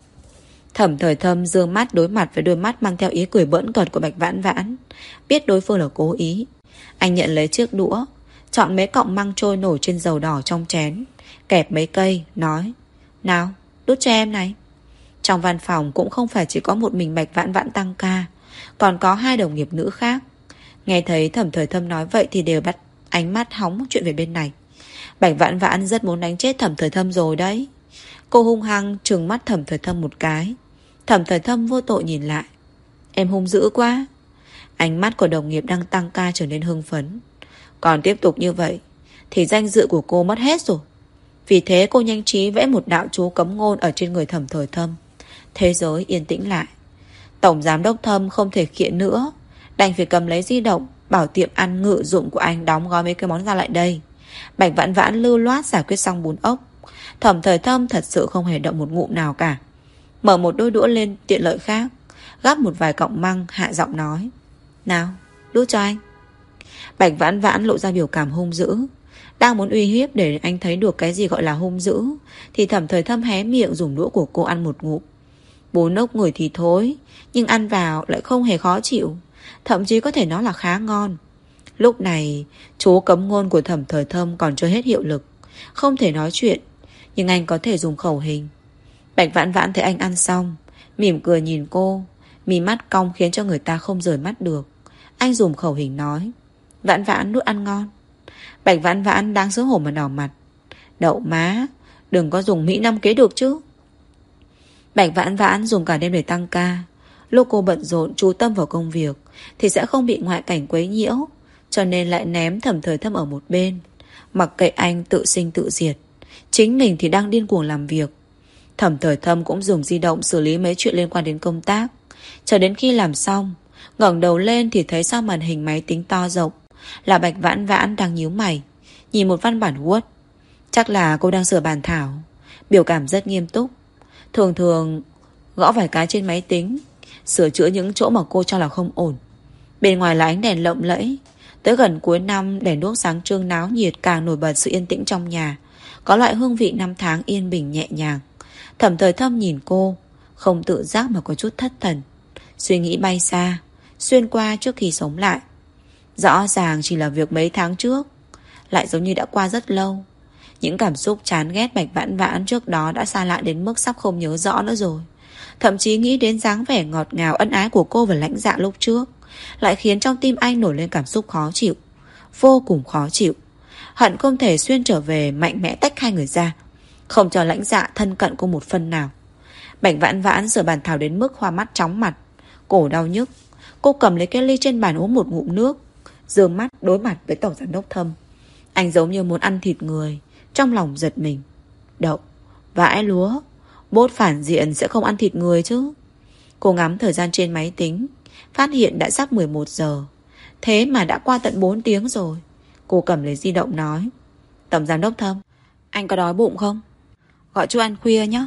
Thẩm Thời Thâm dương mắt đối mặt với đôi mắt mang theo ý cười bỡn cợt của Bạch Vãn Vãn, biết đối phương là cố ý. Anh nhận lấy chiếc đũa, chọn mấy cọng măng trôi nổi trên dầu đỏ trong chén, kẹp mấy cây, nói: Nào, đút cho em này. Trong văn phòng cũng không phải chỉ có một mình Bạch Vãn Vãn tăng ca, còn có hai đồng nghiệp nữ khác. Nghe thấy Thẩm Thời Thâm nói vậy thì đều bắt ánh mắt hóng chuyện về bên này. Bạch Vãn Vãn rất muốn đánh chết Thẩm Thời Thâm rồi đấy. Cô hung hăng trừng mắt Thẩm Thời Thâm một cái. Thẩm Thời Thâm vô tội nhìn lại: Em hung dữ quá. Ánh mắt của đồng nghiệp đang tăng ca trở nên hưng phấn. Còn tiếp tục như vậy thì danh dự của cô mất hết rồi. Vì thế cô nhanh trí vẽ một đạo chú cấm ngôn ở trên người Thẩm Thời Thâm. Thế giới yên tĩnh lại. Tổng Giám Đốc Thâm không thể kiện nữa, đành phải cầm lấy di động, bảo tiệm ăn ngự dụng của anh đóng gói mấy cái món ra lại đây. Bạch Vãn Vãn lưu loát giải quyết xong bún ốc. Thẩm Thời Thâm thật sự không hề động một ngụm nào cả. Mở một đôi đũa lên tiện lợi khác, gắp một vài cọng măng, hạ giọng nói: Nào, đút cho anh. Bạch Vãn Vãn lộ ra biểu cảm hung dữ, đang muốn uy hiếp để anh thấy được cái gì gọi là hung dữ, thì Thẩm Thời Thâm hé miệng dùng đũa của cô ăn một ngụm. Bún ốc ngửi thì thối, nhưng ăn vào lại không hề khó chịu, thậm chí có thể nói là khá ngon. Lúc này chú cấm ngôn của Thẩm Thời Thâm còn chưa hết hiệu lực, không thể nói chuyện, nhưng anh có thể dùng khẩu hình. Bạch Vãn Vãn thấy anh ăn xong, mỉm cười nhìn cô, mí mắt cong khiến cho người ta không rời mắt được. Anh dùng khẩu hình nói: Vãn Vãn đút ăn ngon. Bạch Vãn Vãn đang xấu hổ mà đỏ mặt. Đậu má, đừng có dùng Mỹ Năm kế được chứ. Bạch Vãn Vãn dùng cả đêm để tăng ca. Lúc cô bận rộn chú tâm vào công việc thì sẽ không bị ngoại cảnh quấy nhiễu, cho nên lại ném Thẩm Thời Thâm ở một bên, mặc kệ anh tự sinh tự diệt. Chính mình thì đang điên cuồng làm việc. Thẩm Thời Thâm cũng dùng di động xử lý mấy chuyện liên quan đến công tác. Chờ đến khi làm xong, ngẩng đầu lên thì thấy sau màn hình máy tính to rộng là Bạch Vãn Vãn đang nhíu mày, nhìn một văn bản Word. Chắc là cô đang sửa bản thảo, biểu cảm rất nghiêm túc. Thường thường gõ vài cái trên máy tính, sửa chữa những chỗ mà cô cho là không ổn. Bên ngoài là ánh đèn lộng lẫy. Tới gần cuối năm, đèn đuốc sáng trưng náo nhiệt càng nổi bật sự yên tĩnh trong nhà, có loại hương vị năm tháng yên bình nhẹ nhàng. Thẩm Thời Thâm nhìn cô, không tự giác mà có chút thất thần. Suy nghĩ bay xa, xuyên qua trước khi sống lại. Rõ ràng chỉ là việc mấy tháng trước, lại giống như đã qua rất lâu. Những cảm xúc chán ghét Bạch Vãn Vãn trước đó đã xa lạ đến mức sắp không nhớ rõ nữa rồi. Thậm chí nghĩ đến dáng vẻ ngọt ngào ân ái của cô và Lãnh Dạ lúc trước, lại khiến trong tim anh nổi lên cảm xúc khó chịu, vô cùng khó chịu. Hận không thể xuyên trở về mạnh mẽ tách hai người ra, không cho Lãnh Dạ thân cận cô một phân nào. Bạch Vãn Vãn sửa bàn thảo đến mức hoa mắt chóng mặt, cổ đau nhức. Cô cầm lấy cái ly trên bàn uống một ngụm nước, giơ mắt đối mặt với Tổng Giám Đốc Thâm. Anh giống như muốn ăn thịt người, trong lòng giật mình. Đậu, vãi lúa, bốt phản diện sẽ không ăn thịt người chứ. Cô ngắm thời gian trên máy tính, phát hiện đã sắp mười một giờ. Thế mà đã qua tận bốn tiếng rồi. Cô cầm lấy di động nói: Tổng Giám Đốc Thâm, anh có đói bụng không? Gọi chú ăn khuya nhé.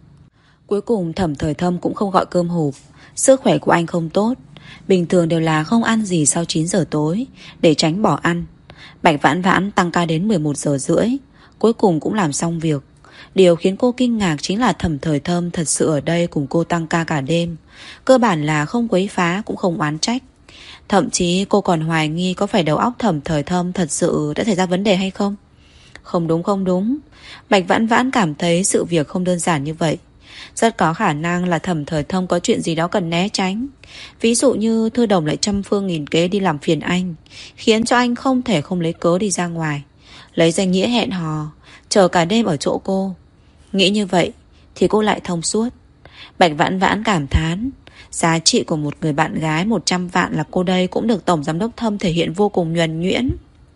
Cuối cùng Thẩm Thời Thâm cũng không gọi cơm hộp. Sức khỏe của anh không tốt, bình thường đều là không ăn gì sau chín giờ tối, để tránh bỏ ăn. Bạch Vãn Vãn tăng ca đến mười một giờ rưỡi, cuối cùng cũng làm xong việc. Điều khiến cô kinh ngạc chính là Thẩm Thời Thâm thật sự ở đây cùng cô tăng ca cả đêm. Cơ bản là không quấy phá cũng không oán trách. Thậm chí cô còn hoài nghi có phải đầu óc Thẩm Thời Thâm thật sự đã xảy ra vấn đề hay không. Không đúng không đúng. Bạch Vãn Vãn cảm thấy sự việc không đơn giản như vậy. Rất có khả năng là Thẩm Thời Thông có chuyện gì đó cần né tránh. Ví dụ như Thư Đồng lại trăm phương nghìn kế đi làm phiền anh, khiến cho anh không thể không lấy cớ đi ra ngoài, lấy danh nghĩa hẹn hò, chờ cả đêm ở chỗ cô. Nghĩ như vậy thì cô lại thông suốt. Bạch Vãn Vãn cảm thán, giá trị của một người bạn gái một trăm vạn là cô đây cũng được Tổng Giám đốc Thâm thể hiện vô cùng nhuần nhuyễn.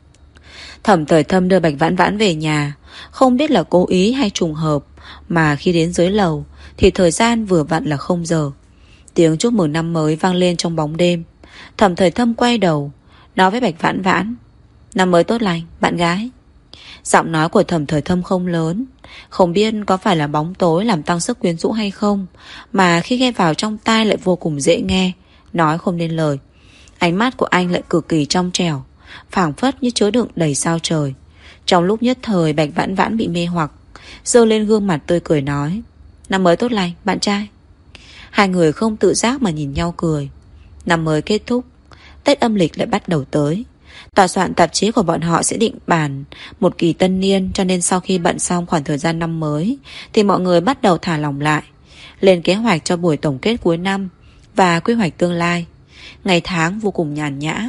Thẩm Thời Thâm đưa Bạch Vãn Vãn về nhà. Không biết là cố ý hay trùng hợp, mà khi đến dưới lầu thì thời gian vừa vặn là không giờ. Tiếng chúc mừng năm mới vang lên trong bóng đêm. Thẩm Thời Thâm quay đầu nói với Bạch Vãn Vãn, năm mới tốt lành, bạn gái. Giọng nói của Thẩm Thời Thâm không lớn, không biết có phải là bóng tối làm tăng sức quyến rũ hay không, mà khi nghe vào trong tai lại vô cùng dễ nghe, nói không nên lời. Ánh mắt của anh lại cực kỳ trong trẻo, phảng phất như chứa đựng đầy sao trời. Trong lúc nhất thời Bạch Vãn Vãn bị mê hoặc, giơ lên gương mặt tươi cười nói, năm mới tốt lành, bạn trai. Hai người không tự giác mà nhìn nhau cười. Năm mới kết thúc, Tết âm lịch lại bắt đầu tới. Tòa soạn tạp chí của bọn họ sẽ định bản một kỳ tân niên, cho nên sau khi bận xong khoảng thời gian năm mới thì mọi người bắt đầu thả lỏng lại, lên kế hoạch cho buổi tổng kết cuối năm và quy hoạch tương lai. Ngày tháng vô cùng nhàn nhã.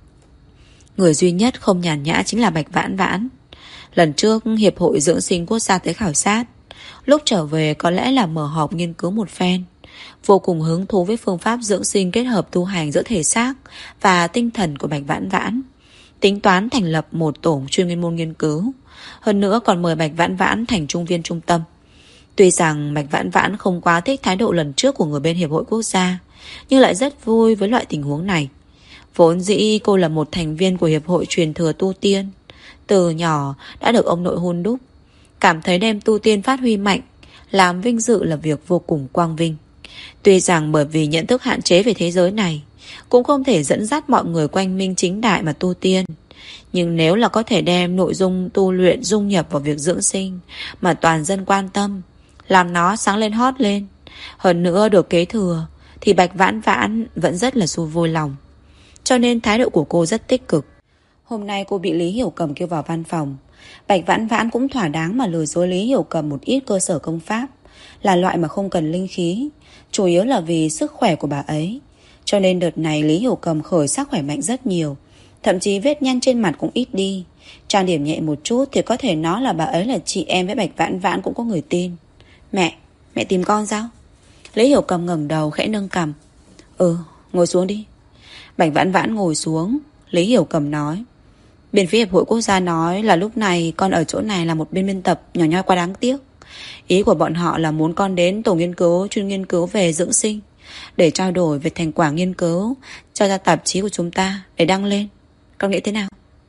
Người duy nhất không nhàn nhã chính là Bạch Vãn Vãn. Lần trước Hiệp hội Dưỡng sinh Quốc gia tới khảo sát, lúc trở về có lẽ là mở họp nghiên cứu một phen, vô cùng hứng thú với phương pháp dưỡng sinh kết hợp tu hành giữa thể xác và tinh thần của Bạch Vãn Vãn, tính toán thành lập một tổ chuyên nguyên môn nghiên cứu. Hơn nữa còn mời Bạch Vãn Vãn thành trung viên trung tâm. Tuy rằng Bạch Vãn Vãn không quá thích thái độ lần trước của người bên Hiệp hội Quốc gia, nhưng lại rất vui với loại tình huống này. Vốn dĩ cô là một thành viên của Hiệp hội truyền thừa tu tiên, từ nhỏ đã được ông nội hôn đúc, cảm thấy đem tu tiên phát huy mạnh, làm vinh dự là việc vô cùng quang vinh. Tuy rằng bởi vì nhận thức hạn chế về thế giới này, cũng không thể dẫn dắt mọi người quanh minh chính đại mà tu tiên, nhưng nếu là có thể đem nội dung tu luyện dung nhập vào việc dưỡng sinh mà toàn dân quan tâm, làm nó sáng lên hót lên, hơn nữa được kế thừa, thì Bạch Vãn Vãn vẫn rất là xu vui lòng. Cho nên thái độ của cô rất tích cực. Hôm nay cô bị Lý Hiểu Cầm kêu vào văn phòng. Bạch Vãn Vãn cũng thỏa đáng mà lừa dối Lý Hiểu Cầm một ít cơ sở công pháp, là loại mà không cần linh khí, chủ yếu là vì sức khỏe của bà ấy. Cho nên đợt này Lý Hiểu Cầm khởi sắc khỏe mạnh rất nhiều, thậm chí vết nhăn trên mặt cũng ít đi. Trang điểm nhẹ một chút thì có thể nói là bà ấy là chị em với Bạch Vãn Vãn cũng có người tin. Mẹ, mẹ tìm con sao? Lý Hiểu Cầm ngẩng đầu khẽ nâng cằm. Ừ, ngồi xuống đi. Bạch Vãn Vãn ngồi xuống. Lý Hiểu Cầm nói, bên phía Hiệp hội Quốc gia nói là lúc này con ở chỗ này là một bên biên tập nhỏ nhoi quá đáng tiếc. Ý của bọn họ là muốn con đến tổ nghiên cứu chuyên nghiên cứu về dưỡng sinh, để trao đổi về thành quả nghiên cứu cho ra tạp chí của chúng ta để đăng lên. Con nghĩ thế nào?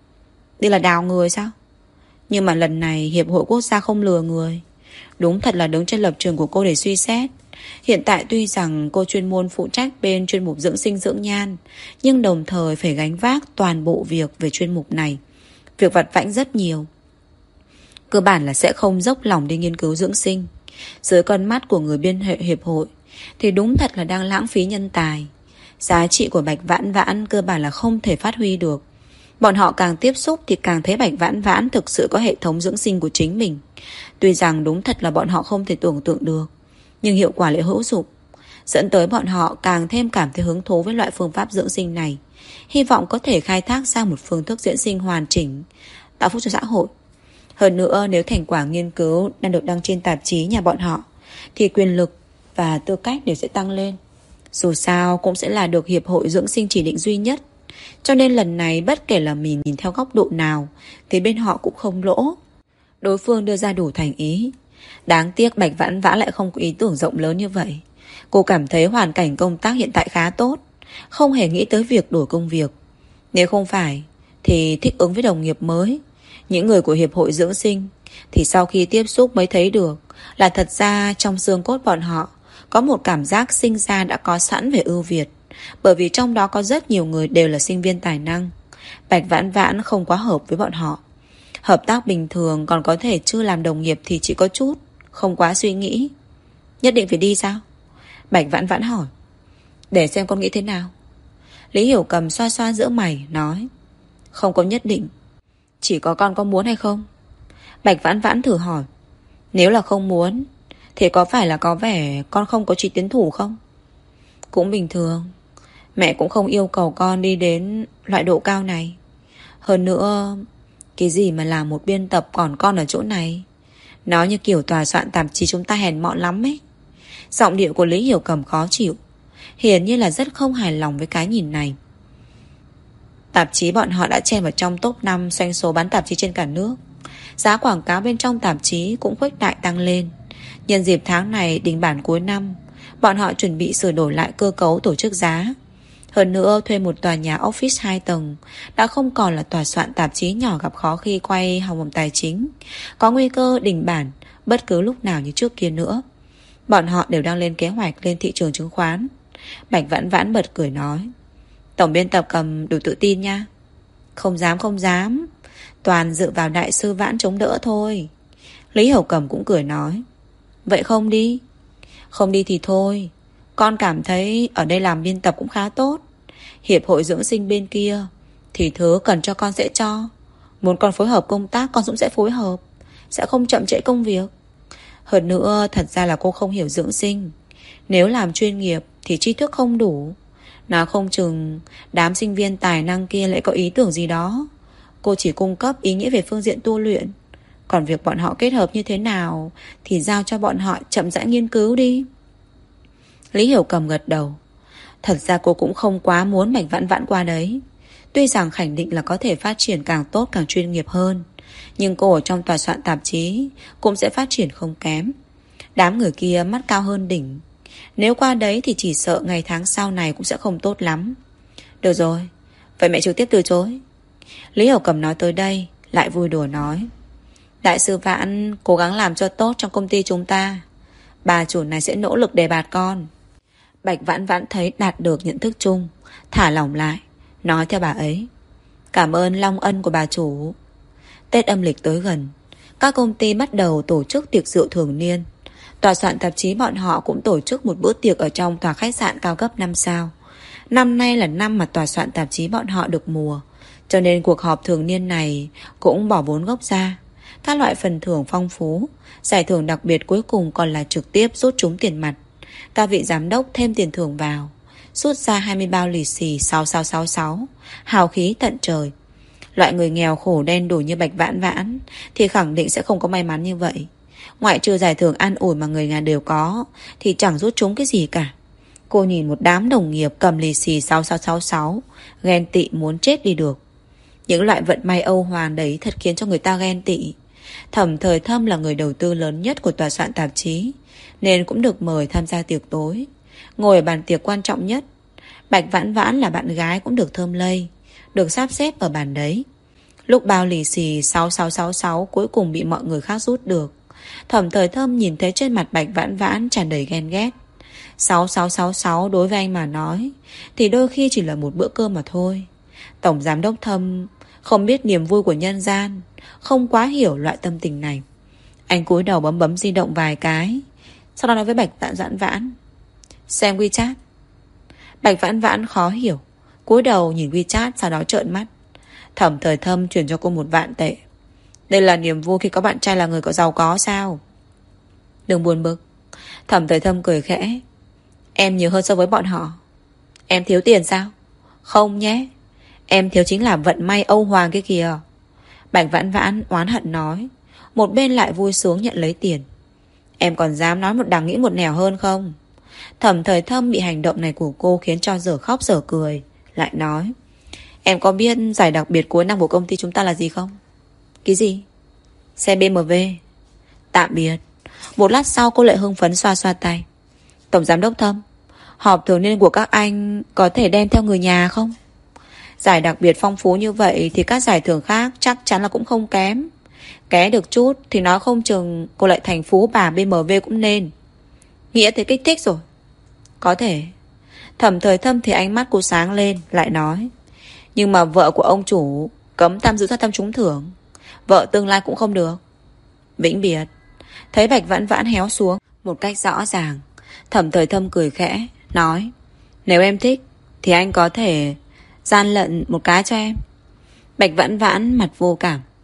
Đây là đào người sao? Nhưng mà lần này Hiệp hội Quốc gia không lừa người. Đúng thật là đứng trên lập trường của cô để suy xét. Hiện tại tuy rằng cô chuyên môn phụ trách bên chuyên mục dưỡng sinh dưỡng nhan, nhưng đồng thời phải gánh vác toàn bộ việc về chuyên mục này. Việc vặt vãnh rất nhiều, cơ bản là sẽ không dốc lòng đi nghiên cứu dưỡng sinh. Dưới con mắt của người biên hệ hiệp hội thì đúng thật là đang lãng phí nhân tài. Giá trị của Bạch Vãn Vãn cơ bản là không thể phát huy được. Bọn họ càng tiếp xúc thì càng thấy Bạch Vãn Vãn thực sự có hệ thống dưỡng sinh của chính mình. Tuy rằng đúng thật là bọn họ không thể tưởng tượng được, nhưng hiệu quả lại hữu dụng, dẫn tới bọn họ càng thêm cảm thấy hứng thú với loại phương pháp dưỡng sinh này, hy vọng có thể khai thác ra một phương thức diễn sinh hoàn chỉnh, tạo phúc cho xã hội. Hơn nữa nếu thành quả nghiên cứu đang được đăng trên tạp chí nhà bọn họ thì quyền lực và tư cách đều sẽ tăng lên. Dù sao cũng sẽ là được Hiệp hội Dưỡng sinh chỉ định duy nhất. Cho nên lần này bất kể là mình nhìn theo góc độ nào thì bên họ cũng không lỗ. Đối phương đưa ra đủ thành ý. Đáng tiếc Bạch Vãn Vãn lại không có ý tưởng rộng lớn như vậy. Cô cảm thấy hoàn cảnh công tác hiện tại khá tốt, không hề nghĩ tới việc đổi công việc. Nếu không phải thì thích ứng với đồng nghiệp mới, những người của Hiệp hội Dưỡng sinh, thì sau khi tiếp xúc mới thấy được là thật ra trong xương cốt bọn họ có một cảm giác sinh ra đã có sẵn về ưu việt. Bởi vì trong đó có rất nhiều người đều là sinh viên tài năng. Bạch Vãn Vãn không quá hợp với bọn họ. Hợp tác bình thường còn có thể, chưa làm đồng nghiệp thì chỉ có chút không quá suy nghĩ. Nhất định phải đi sao? Bạch Vãn Vãn hỏi. Để xem con nghĩ thế nào. Lý Hiểu Cầm xoa xoa giữa mày nói, không có nhất định, chỉ có con có muốn hay không. Bạch Vãn Vãn thử hỏi, nếu là không muốn thì có phải là có vẻ con không có chí tiến thủ không? Cũng bình thường. Mẹ cũng không yêu cầu con đi đến loại độ cao này. Hơn nữa, cái gì mà làm một biên tập còn con ở chỗ này, nói như kiểu tòa soạn tạp chí chúng ta hèn mọn lắm ấy. Giọng điệu của Lý Hiểu Cầm khó chịu, hiển nhiên là rất không hài lòng với cái nhìn này. Tạp chí bọn họ đã chen vào trong top năm doanh số bán tạp chí trên cả nước. Giá quảng cáo bên trong tạp chí cũng khuếch đại tăng lên. Nhân dịp tháng này đình bản cuối năm, bọn họ chuẩn bị sửa đổi lại cơ cấu tổ chức giá. Hơn nữa thuê một tòa nhà office hai tầng đã không còn là tòa soạn tạp chí nhỏ gặp khó khi quay hòng vòng tài chính, có nguy cơ đình bản bất cứ lúc nào như trước kia nữa. Bọn họ đều đang lên kế hoạch lên thị trường chứng khoán. Bạch Vãn Vãn bật cười nói, tổng biên tập Cầm đủ tự tin nha. Không dám không dám, toàn dựa vào đại sư Vãn chống đỡ thôi. Lý Hiểu Cầm cũng cười nói, vậy không đi? Không đi thì thôi. Con cảm thấy ở đây làm biên tập cũng khá tốt. Hiệp hội dưỡng sinh bên kia thì thứ cần cho con sẽ cho. Muốn con phối hợp công tác con cũng sẽ phối hợp, sẽ không chậm trễ công việc. Hơn nữa thật ra là cô không hiểu dưỡng sinh. Nếu làm chuyên nghiệp thì tri thức không đủ. Nó không chừng đám sinh viên tài năng kia lại có ý tưởng gì đó. Cô chỉ cung cấp ý nghĩa về phương diện tu luyện. Còn việc bọn họ kết hợp như thế nào thì giao cho bọn họ chậm rãi nghiên cứu đi. Lý Hiểu Cầm gật đầu. Thật ra cô cũng không quá muốn Bạch Vãn Vãn qua đấy. Tuy rằng khẳng định là có thể phát triển càng tốt càng chuyên nghiệp hơn, nhưng cô ở trong tòa soạn tạp chí cũng sẽ phát triển không kém. Đám người kia mắt cao hơn đỉnh. Nếu qua đấy thì chỉ sợ ngày tháng sau này cũng sẽ không tốt lắm. Được rồi, vậy mẹ trực tiếp từ chối. Lý Hiểu Cầm nói tới đây lại vui đùa nói, đại sư Vãn cố gắng làm cho tốt trong công ty chúng ta. Bà chủ này sẽ nỗ lực đề bạt con. Bạch Vãn Vãn thấy đạt được nhận thức chung, thả lỏng lại, nói theo bà ấy, cảm ơn long ân của bà chủ. Tết âm lịch tới gần, các công ty bắt đầu tổ chức tiệc rượu thường niên. Tòa soạn tạp chí bọn họ cũng tổ chức một bữa tiệc ở trong tòa khách sạn cao cấp năm sao. Năm nay là năm mà tòa soạn tạp chí bọn họ được mùa, cho nên cuộc họp thường niên này cũng bỏ vốn gốc ra. Các loại phần thưởng phong phú, giải thưởng đặc biệt cuối cùng còn là trực tiếp rút trúng tiền mặt. Các vị giám đốc thêm tiền thưởng vào, rút ra hai mươi bao lì xì sáu sáu sáu sáu, hào khí tận trời. Loại người nghèo khổ đen đủi như Bạch Vãn Vãn thì khẳng định sẽ không có may mắn như vậy. Ngoại trừ giải thưởng an ủi mà người nhà đều có thì chẳng rút trúng cái gì cả. Cô nhìn một đám đồng nghiệp cầm lì xì sáu sáu sáu sáu, ghen tị muốn chết đi được. Những loại vận may Âu Hoàng đấy thật khiến cho người ta ghen tị. Thẩm Thời Thâm là người đầu tư lớn nhất của tòa soạn tạp chí, nên cũng được mời tham gia tiệc tối, ngồi ở bàn tiệc quan trọng nhất. Bạch Vãn Vãn là bạn gái cũng được thơm lây, được sắp xếp ở bàn đấy. Lúc bao lì xì sáu sáu sáu sáu cuối cùng bị mọi người khác rút được, Thẩm Thời Thâm nhìn thấy trên mặt Bạch Vãn Vãn tràn đầy ghen ghét. Sáu sáu sáu sáu đối với anh mà nói thì đôi khi chỉ là một bữa cơm mà thôi. Tổng giám đốc Thâm không biết niềm vui của nhân gian, không quá hiểu loại tâm tình này. Anh cúi đầu bấm bấm di động vài cái, sau đó nói với Bạch Vãn Vãn, xem WeChat. Bạch Vãn Vãn khó hiểu, cúi đầu nhìn WeChat, sau đó trợn mắt. Thẩm Thời Thâm chuyển cho cô một vạn tệ. Đây là niềm vui khi có bạn trai là người có giàu có sao? Đừng buồn bực. Thẩm Thời Thâm cười khẽ. Em nhiều hơn so với bọn họ. Em thiếu tiền sao? Không nhé, em thiếu chính là vận may Âu Hoàng kia kìa. Bạch Vãn Vãn oán hận nói, một bên lại vui sướng nhận lấy tiền. Em còn dám nói một đằng nghĩ một nẻo hơn không? Thẩm Thời Thâm bị hành động này của cô khiến cho dở khóc dở cười, lại nói, em có biết giải đặc biệt cuối năm của công ty chúng ta là gì không? Cái gì? Xe bê em vê. Tạm biệt. Một lát sau cô lại hưng phấn xoa xoa tay. Tổng giám đốc Thâm, họp thường niên của các anh có thể đem theo người nhà không? Giải đặc biệt phong phú như vậy thì các giải thưởng khác chắc chắn là cũng không kém. Ké được chút thì nói không chừng cô lại thành phú bà bê em vê cũng nên. Nghĩa thấy kích thích rồi. Có thể. Thẩm Thời Thâm thì ánh mắt cô sáng lên, lại nói, nhưng mà vợ của ông chủ cấm tham dự các thăm trúng thưởng, vợ tương lai cũng không được. Vĩnh biệt. Thấy Bạch Vãn Vãn héo xuống một cách rõ ràng, Thẩm Thời Thâm cười khẽ, nói, nếu em thích thì anh có thể gian lận một cái cho em. Bạch Vãn Vãn mặt vô cảm.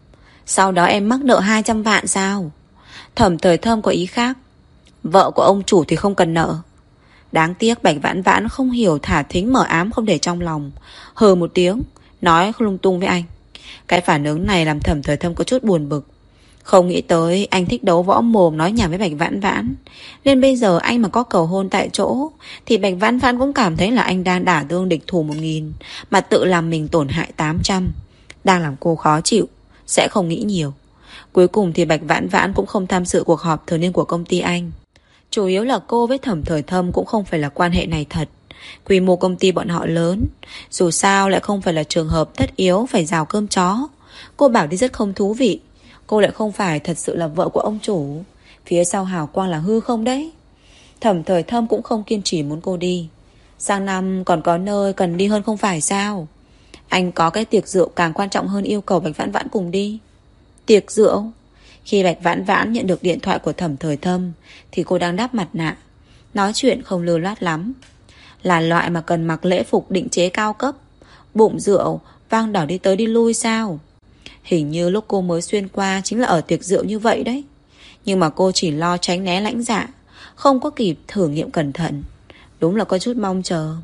Sau đó em mắc nợ hai trăm vạn sao? Thẩm Thời Thâm có ý khác. Vợ của ông chủ thì không cần nợ. Đáng tiếc Bạch Vãn Vãn không hiểu, thả thính mở ám không để trong lòng, hừ một tiếng, nói lung tung với anh. Cái phản ứng này làm Thẩm Thời Thâm có chút buồn bực. Không nghĩ tới anh thích đấu võ mồm nói nhảm với Bạch Vãn Vãn, nên bây giờ anh mà có cầu hôn tại chỗ thì Bạch Vãn Vãn cũng cảm thấy là anh đang đả thương địch thủ một nghìn, mà tự làm mình tổn hại tám trăm, đang làm cô khó chịu, sẽ không nghĩ nhiều. Cuối cùng thì Bạch Vãn Vãn cũng không tham dự cuộc họp thường niên của công ty anh. Chủ yếu là cô với Thẩm Thời Thâm cũng không phải là quan hệ này thật. Quy mô công ty bọn họ lớn, dù sao lại không phải là trường hợp tất yếu phải rào cơm chó. Cô bảo đi rất không thú vị. Cô lại không phải thật sự là vợ của ông chủ. Phía sau hào quang là hư không đấy. Thẩm Thời Thâm cũng không kiên trì muốn cô đi. Sang năm còn có nơi cần đi hơn không phải sao? Anh có cái tiệc rượu càng quan trọng hơn, yêu cầu Bạch Vãn Vãn cùng đi. Tiệc rượu? Khi Bạch Vãn Vãn nhận được điện thoại của Thẩm Thời Thâm thì cô đang đắp mặt nạ, nói chuyện không lưu loát lắm. Là loại mà cần mặc lễ phục định chế cao cấp, bụng rượu, vang đỏ đi tới đi lui sao? Hình như lúc cô mới xuyên qua chính là ở tiệc rượu như vậy đấy. Nhưng mà cô chỉ lo tránh né lãnh dạ, không có kịp thử nghiệm cẩn thận. Đúng là có chút mong chờ.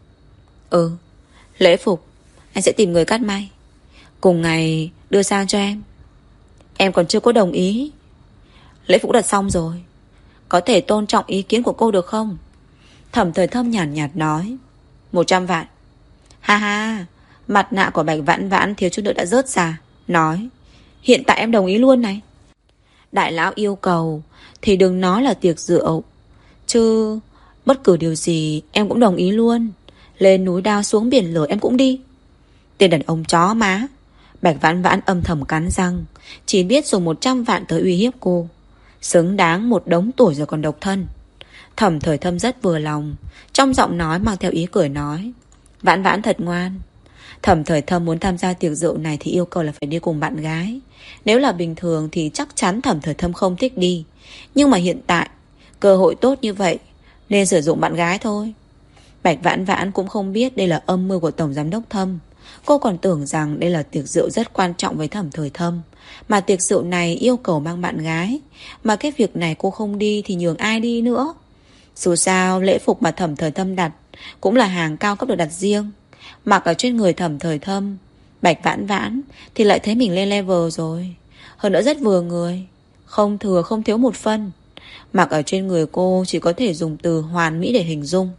Ừ, lễ phục anh sẽ tìm người cắt may, cùng ngày đưa sang cho em. Em còn chưa có đồng ý. Lễ phục đặt xong rồi, có thể tôn trọng ý kiến của cô được không? Thẩm Thời Thâm nhàn nhạt, nhạt nói. Một trăm vạn. Ha ha. Mặt nạ của Bạch Vãn Vãn thiếu chút nữa đã rớt ra, nói. Hiện tại em đồng ý luôn này. Đại lão yêu cầu thì đừng nói là tiệc rượu, chứ bất cứ điều gì em cũng đồng ý luôn. Lên núi đao xuống biển lửa em cũng đi. Tên đàn ông chó má. Bạch Vãn Vãn âm thầm cắn răng, chỉ biết dùng một trăm vạn tới uy hiếp cô. Xứng đáng một đống tuổi rồi còn độc thân. Thẩm Thời Thâm rất vừa lòng, trong giọng nói mang theo ý cười nói. Vãn Vãn thật ngoan. Thẩm Thời Thâm muốn tham gia tiệc rượu này thì yêu cầu là phải đi cùng bạn gái. Nếu là bình thường thì chắc chắn Thẩm Thời Thâm không thích đi. Nhưng mà hiện tại cơ hội tốt như vậy nên sử dụng bạn gái thôi. Bạch Vãn Vãn cũng không biết đây là âm mưu của Tổng Giám đốc Thâm. Cô còn tưởng rằng đây là tiệc rượu rất quan trọng với Thẩm Thời Thâm, mà tiệc rượu này yêu cầu mang bạn gái. Mà cái việc này cô không đi thì nhường ai đi nữa. Dù sao lễ phục mà Thẩm Thời Thâm đặt cũng là hàng cao cấp được đặt riêng. Mặc ở trên người Thẩm Thời Thâm, Bạch Vãn Vãn thì lại thấy mình lên level rồi. Hơn nữa rất vừa người, không thừa không thiếu một phân. Mặc ở trên người cô chỉ có thể dùng từ hoàn mỹ để hình dung.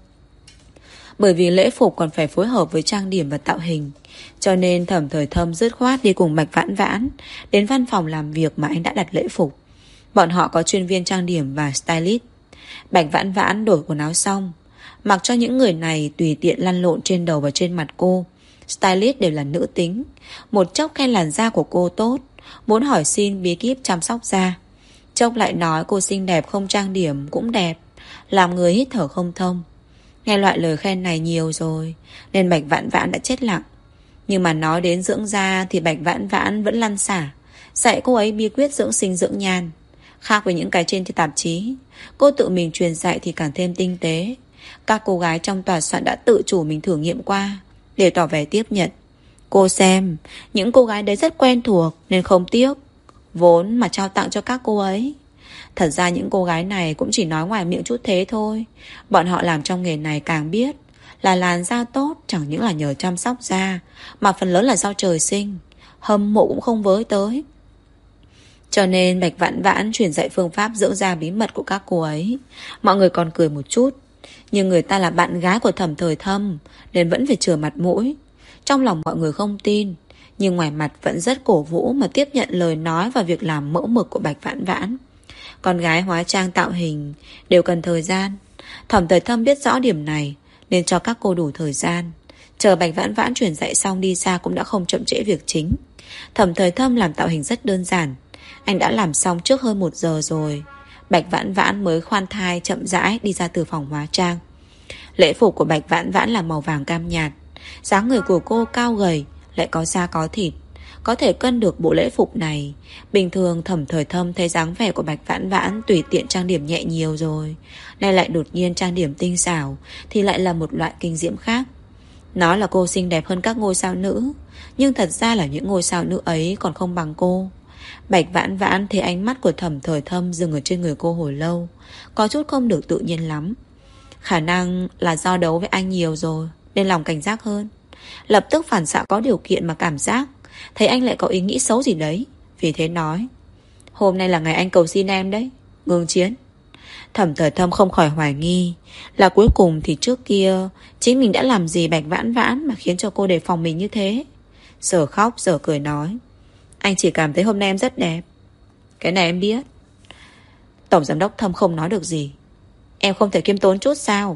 Bởi vì lễ phục còn phải phối hợp với trang điểm và tạo hình, cho nên Thẩm Thời Thâm dứt khoát đi cùng Bạch Vãn Vãn đến văn phòng làm việc mà anh đã đặt lễ phục. Bọn họ có chuyên viên trang điểm và stylist. Bạch Vãn Vãn đổi quần áo xong, mặc cho những người này tùy tiện lăn lộn trên đầu và trên mặt cô. Stylist đều là nữ tính, một chốc khen làn da của cô tốt, muốn hỏi xin bí kíp chăm sóc da, chốc lại nói cô xinh đẹp không trang điểm cũng đẹp, làm người hít thở không thông. Nghe loại lời khen này nhiều rồi nên Bạch Vãn Vãn đã chết lặng. Nhưng mà nói đến dưỡng da thì Bạch Vãn Vãn vẫn lăn xả, dạy cô ấy bí quyết dưỡng sinh dưỡng nhan. Khác với những cái trên tạp chí, cô tự mình truyền dạy thì càng thêm tinh tế. Các cô gái trong tòa soạn đã tự chủ mình thử nghiệm qua để tỏ vẻ tiếp nhận. Cô xem, những cô gái đấy rất quen thuộc nên không tiếc vốn mà trao tặng cho các cô ấy. Thật ra những cô gái này cũng chỉ nói ngoài miệng chút thế thôi. Bọn họ làm trong nghề này càng biết là làn da tốt chẳng những là nhờ chăm sóc da, mà phần lớn là do trời sinh. Hâm mộ cũng không với tới. Cho nên Bạch Vãn Vãn truyền dạy phương pháp dưỡng da bí mật của các cô ấy. Mọi người còn cười một chút, nhưng người ta là bạn gái của Thẩm Thời Thâm nên vẫn phải chừa mặt mũi. Trong lòng mọi người không tin, nhưng ngoài mặt vẫn rất cổ vũ mà tiếp nhận lời nói và việc làm mẫu mực của Bạch Vãn Vãn. Con gái hóa trang tạo hình đều cần thời gian. Thẩm Thời Thâm biết rõ điểm này nên cho các cô đủ thời gian. Chờ Bạch Vãn Vãn truyền dạy xong đi xa cũng đã không chậm trễ việc chính. Thẩm Thời Thâm làm tạo hình rất đơn giản. Anh đã làm xong trước hơn một giờ rồi. Bạch Vãn Vãn mới khoan thai chậm rãi đi ra từ phòng hóa trang. Lễ phục của Bạch Vãn Vãn là màu vàng cam nhạt. Dáng người của cô cao gầy, lại có da có thịt, có thể cân được bộ lễ phục này. Bình thường Thẩm Thời Thâm thấy dáng vẻ của Bạch Vãn Vãn tùy tiện trang điểm nhẹ nhiều rồi, nay lại đột nhiên trang điểm tinh xảo thì lại là một loại kinh diễm khác. Nói là cô xinh đẹp hơn các ngôi sao nữ, nhưng thật ra là những ngôi sao nữ ấy còn không bằng cô. Bạch Vãn Vãn thấy ánh mắt của Thẩm Thời Thâm dừng ở trên người cô hồi lâu, có chút không được tự nhiên lắm. Khả năng là do đấu với anh nhiều rồi nên lòng cảnh giác hơn. Lập tức phản xạ có điều kiện mà cảm giác thấy anh lại có ý nghĩ xấu gì đấy. Vì thế nói: hôm nay là ngày anh cầu xin em đấy, ngừng chiến. Thẩm Thời Thâm không khỏi hoài nghi là cuối cùng thì trước kia chính mình đã làm gì Bạch Vãn Vãn mà khiến cho cô đề phòng mình như thế. Giờ khóc giờ cười nói: anh chỉ cảm thấy hôm nay em rất đẹp. Cái này em biết. Tổng giám đốc Thâm không nói được gì. Em không thể kiêm tốn chút sao?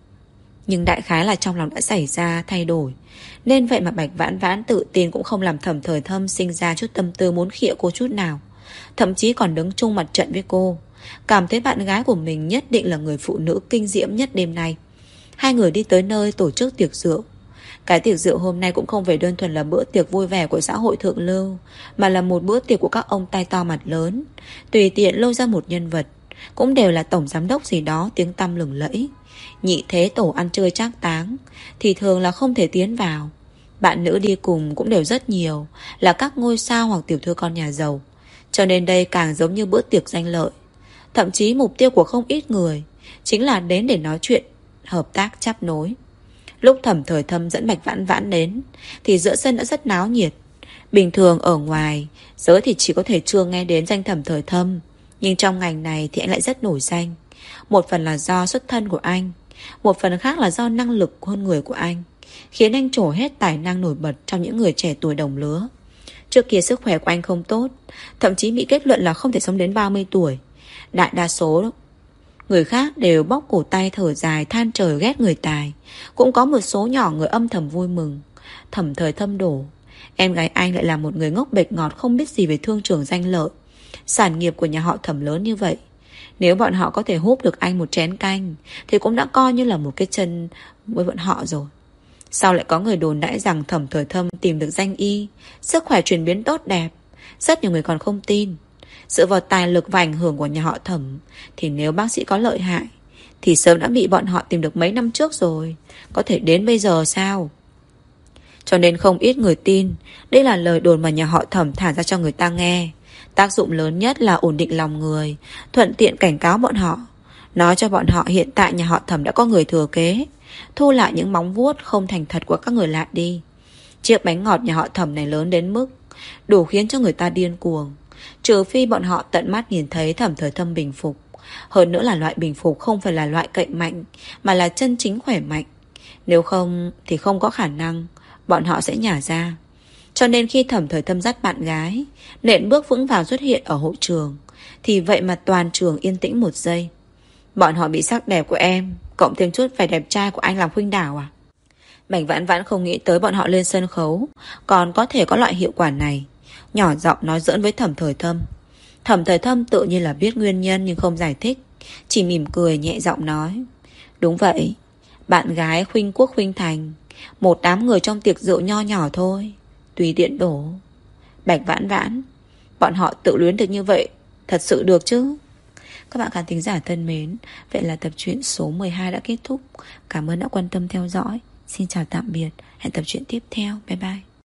Nhưng đại khái là trong lòng đã xảy ra thay đổi, nên vậy mà Bạch Vãn Vãn tự tin cũng không làm Thẩm Thời Thâm sinh ra chút tâm tư muốn khịa cô chút nào. Thậm chí còn đứng chung mặt trận với cô, cảm thấy bạn gái của mình nhất định là người phụ nữ kinh diễm nhất đêm nay. Hai người đi tới nơi tổ chức tiệc rượu. Cái tiệc rượu hôm nay cũng không phải đơn thuần là bữa tiệc vui vẻ của xã hội thượng lưu, mà là một bữa tiệc của các ông tay to mặt lớn. Tùy tiện lôi ra một nhân vật, cũng đều là tổng giám đốc gì đó tiếng tăm lừng lẫy. Nhị thế tổ ăn chơi trác táng thì thường là không thể tiến vào. Bạn nữ đi cùng cũng đều rất nhiều, là các ngôi sao hoặc tiểu thư con nhà giàu. Cho nên đây càng giống như bữa tiệc danh lợi. Thậm chí mục tiêu của không ít người chính là đến để nói chuyện, hợp tác chắp nối. Lúc Thẩm Thời Thâm dẫn Bạch Vãn Vãn đến thì giữa sân đã rất náo nhiệt. Bình thường ở ngoài giới thì chỉ có thể chưa nghe đến danh Thẩm Thời Thâm, nhưng trong ngành này thì anh lại rất nổi danh. Một phần là do xuất thân của anh, một phần khác là do năng lực hơn người của anh, khiến anh trổ hết tài năng nổi bật trong những người trẻ tuổi đồng lứa. Trước kia sức khỏe của anh không tốt, thậm chí bị kết luận là không thể sống đến ba mươi tuổi. Đại đa số người khác đều bóc cổ tay thở dài than trời ghét người tài. Cũng có một số nhỏ người âm thầm vui mừng. Thẩm Thời Thâm đổ, em gái anh lại là một người ngốc bệch ngọt, không biết gì về thương trường danh lợi. Sản nghiệp của nhà họ Thẩm lớn như vậy, nếu bọn họ có thể húp được anh một chén canh thì cũng đã coi như là một cái chân với bọn họ rồi. Sao lại có người đồn đãi rằng Thẩm Thời Thâm tìm được danh y, sức khỏe chuyển biến tốt đẹp. Rất nhiều người còn không tin. Dựa vào tài lực và ảnh hưởng của nhà họ Thẩm thì nếu bác sĩ có lợi hại thì sớm đã bị bọn họ tìm được mấy năm trước rồi. Có thể đến bây giờ sao? Cho nên không ít người tin đây là lời đồn mà nhà họ Thẩm thả ra cho người ta nghe. Tác dụng lớn nhất là ổn định lòng người, thuận tiện cảnh cáo bọn họ, nói cho bọn họ hiện tại nhà họ Thẩm đã có người thừa kế, thu lại những móng vuốt không thành thật của các người lại đi. Chiếc bánh ngọt nhà họ Thẩm này lớn đến mức đủ khiến cho người ta điên cuồng. Trừ phi bọn họ tận mắt nhìn thấy Thẩm Thời Thâm bình phục. Hơn nữa là loại bình phục không phải là loại cậy mạnh, mà là chân chính khỏe mạnh. Nếu không thì không có khả năng bọn họ sẽ nhả ra. Cho nên khi Thẩm Thời Thâm dắt bạn gái nện bước vững vàng xuất hiện ở hội trường, thì vậy mà toàn trường yên tĩnh một giây. Bọn họ bị sắc đẹp của em cộng thêm chút vẻ đẹp trai của anh làm khuynh đảo à? Bạch Vãn Vãn không nghĩ tới bọn họ lên sân khấu còn có thể có loại hiệu quả này. Nhỏ giọng nói giỡn với Thẩm Thời Thâm. Thẩm Thời Thâm tự nhiên là biết nguyên nhân nhưng không giải thích, chỉ mỉm cười nhẹ giọng nói: đúng vậy, bạn gái khuynh quốc khuynh thành, một đám người trong tiệc rượu nho nhỏ thôi, tùy tiện đổ. Bạch Vãn Vãn, bọn họ tự luyến được như vậy thật sự được chứ? Các bạn khán thính giả thân mến, vậy là tập truyện số mười hai đã kết thúc. Cảm ơn đã quan tâm theo dõi. Xin chào tạm biệt, hẹn tập truyện tiếp theo. Bye bye.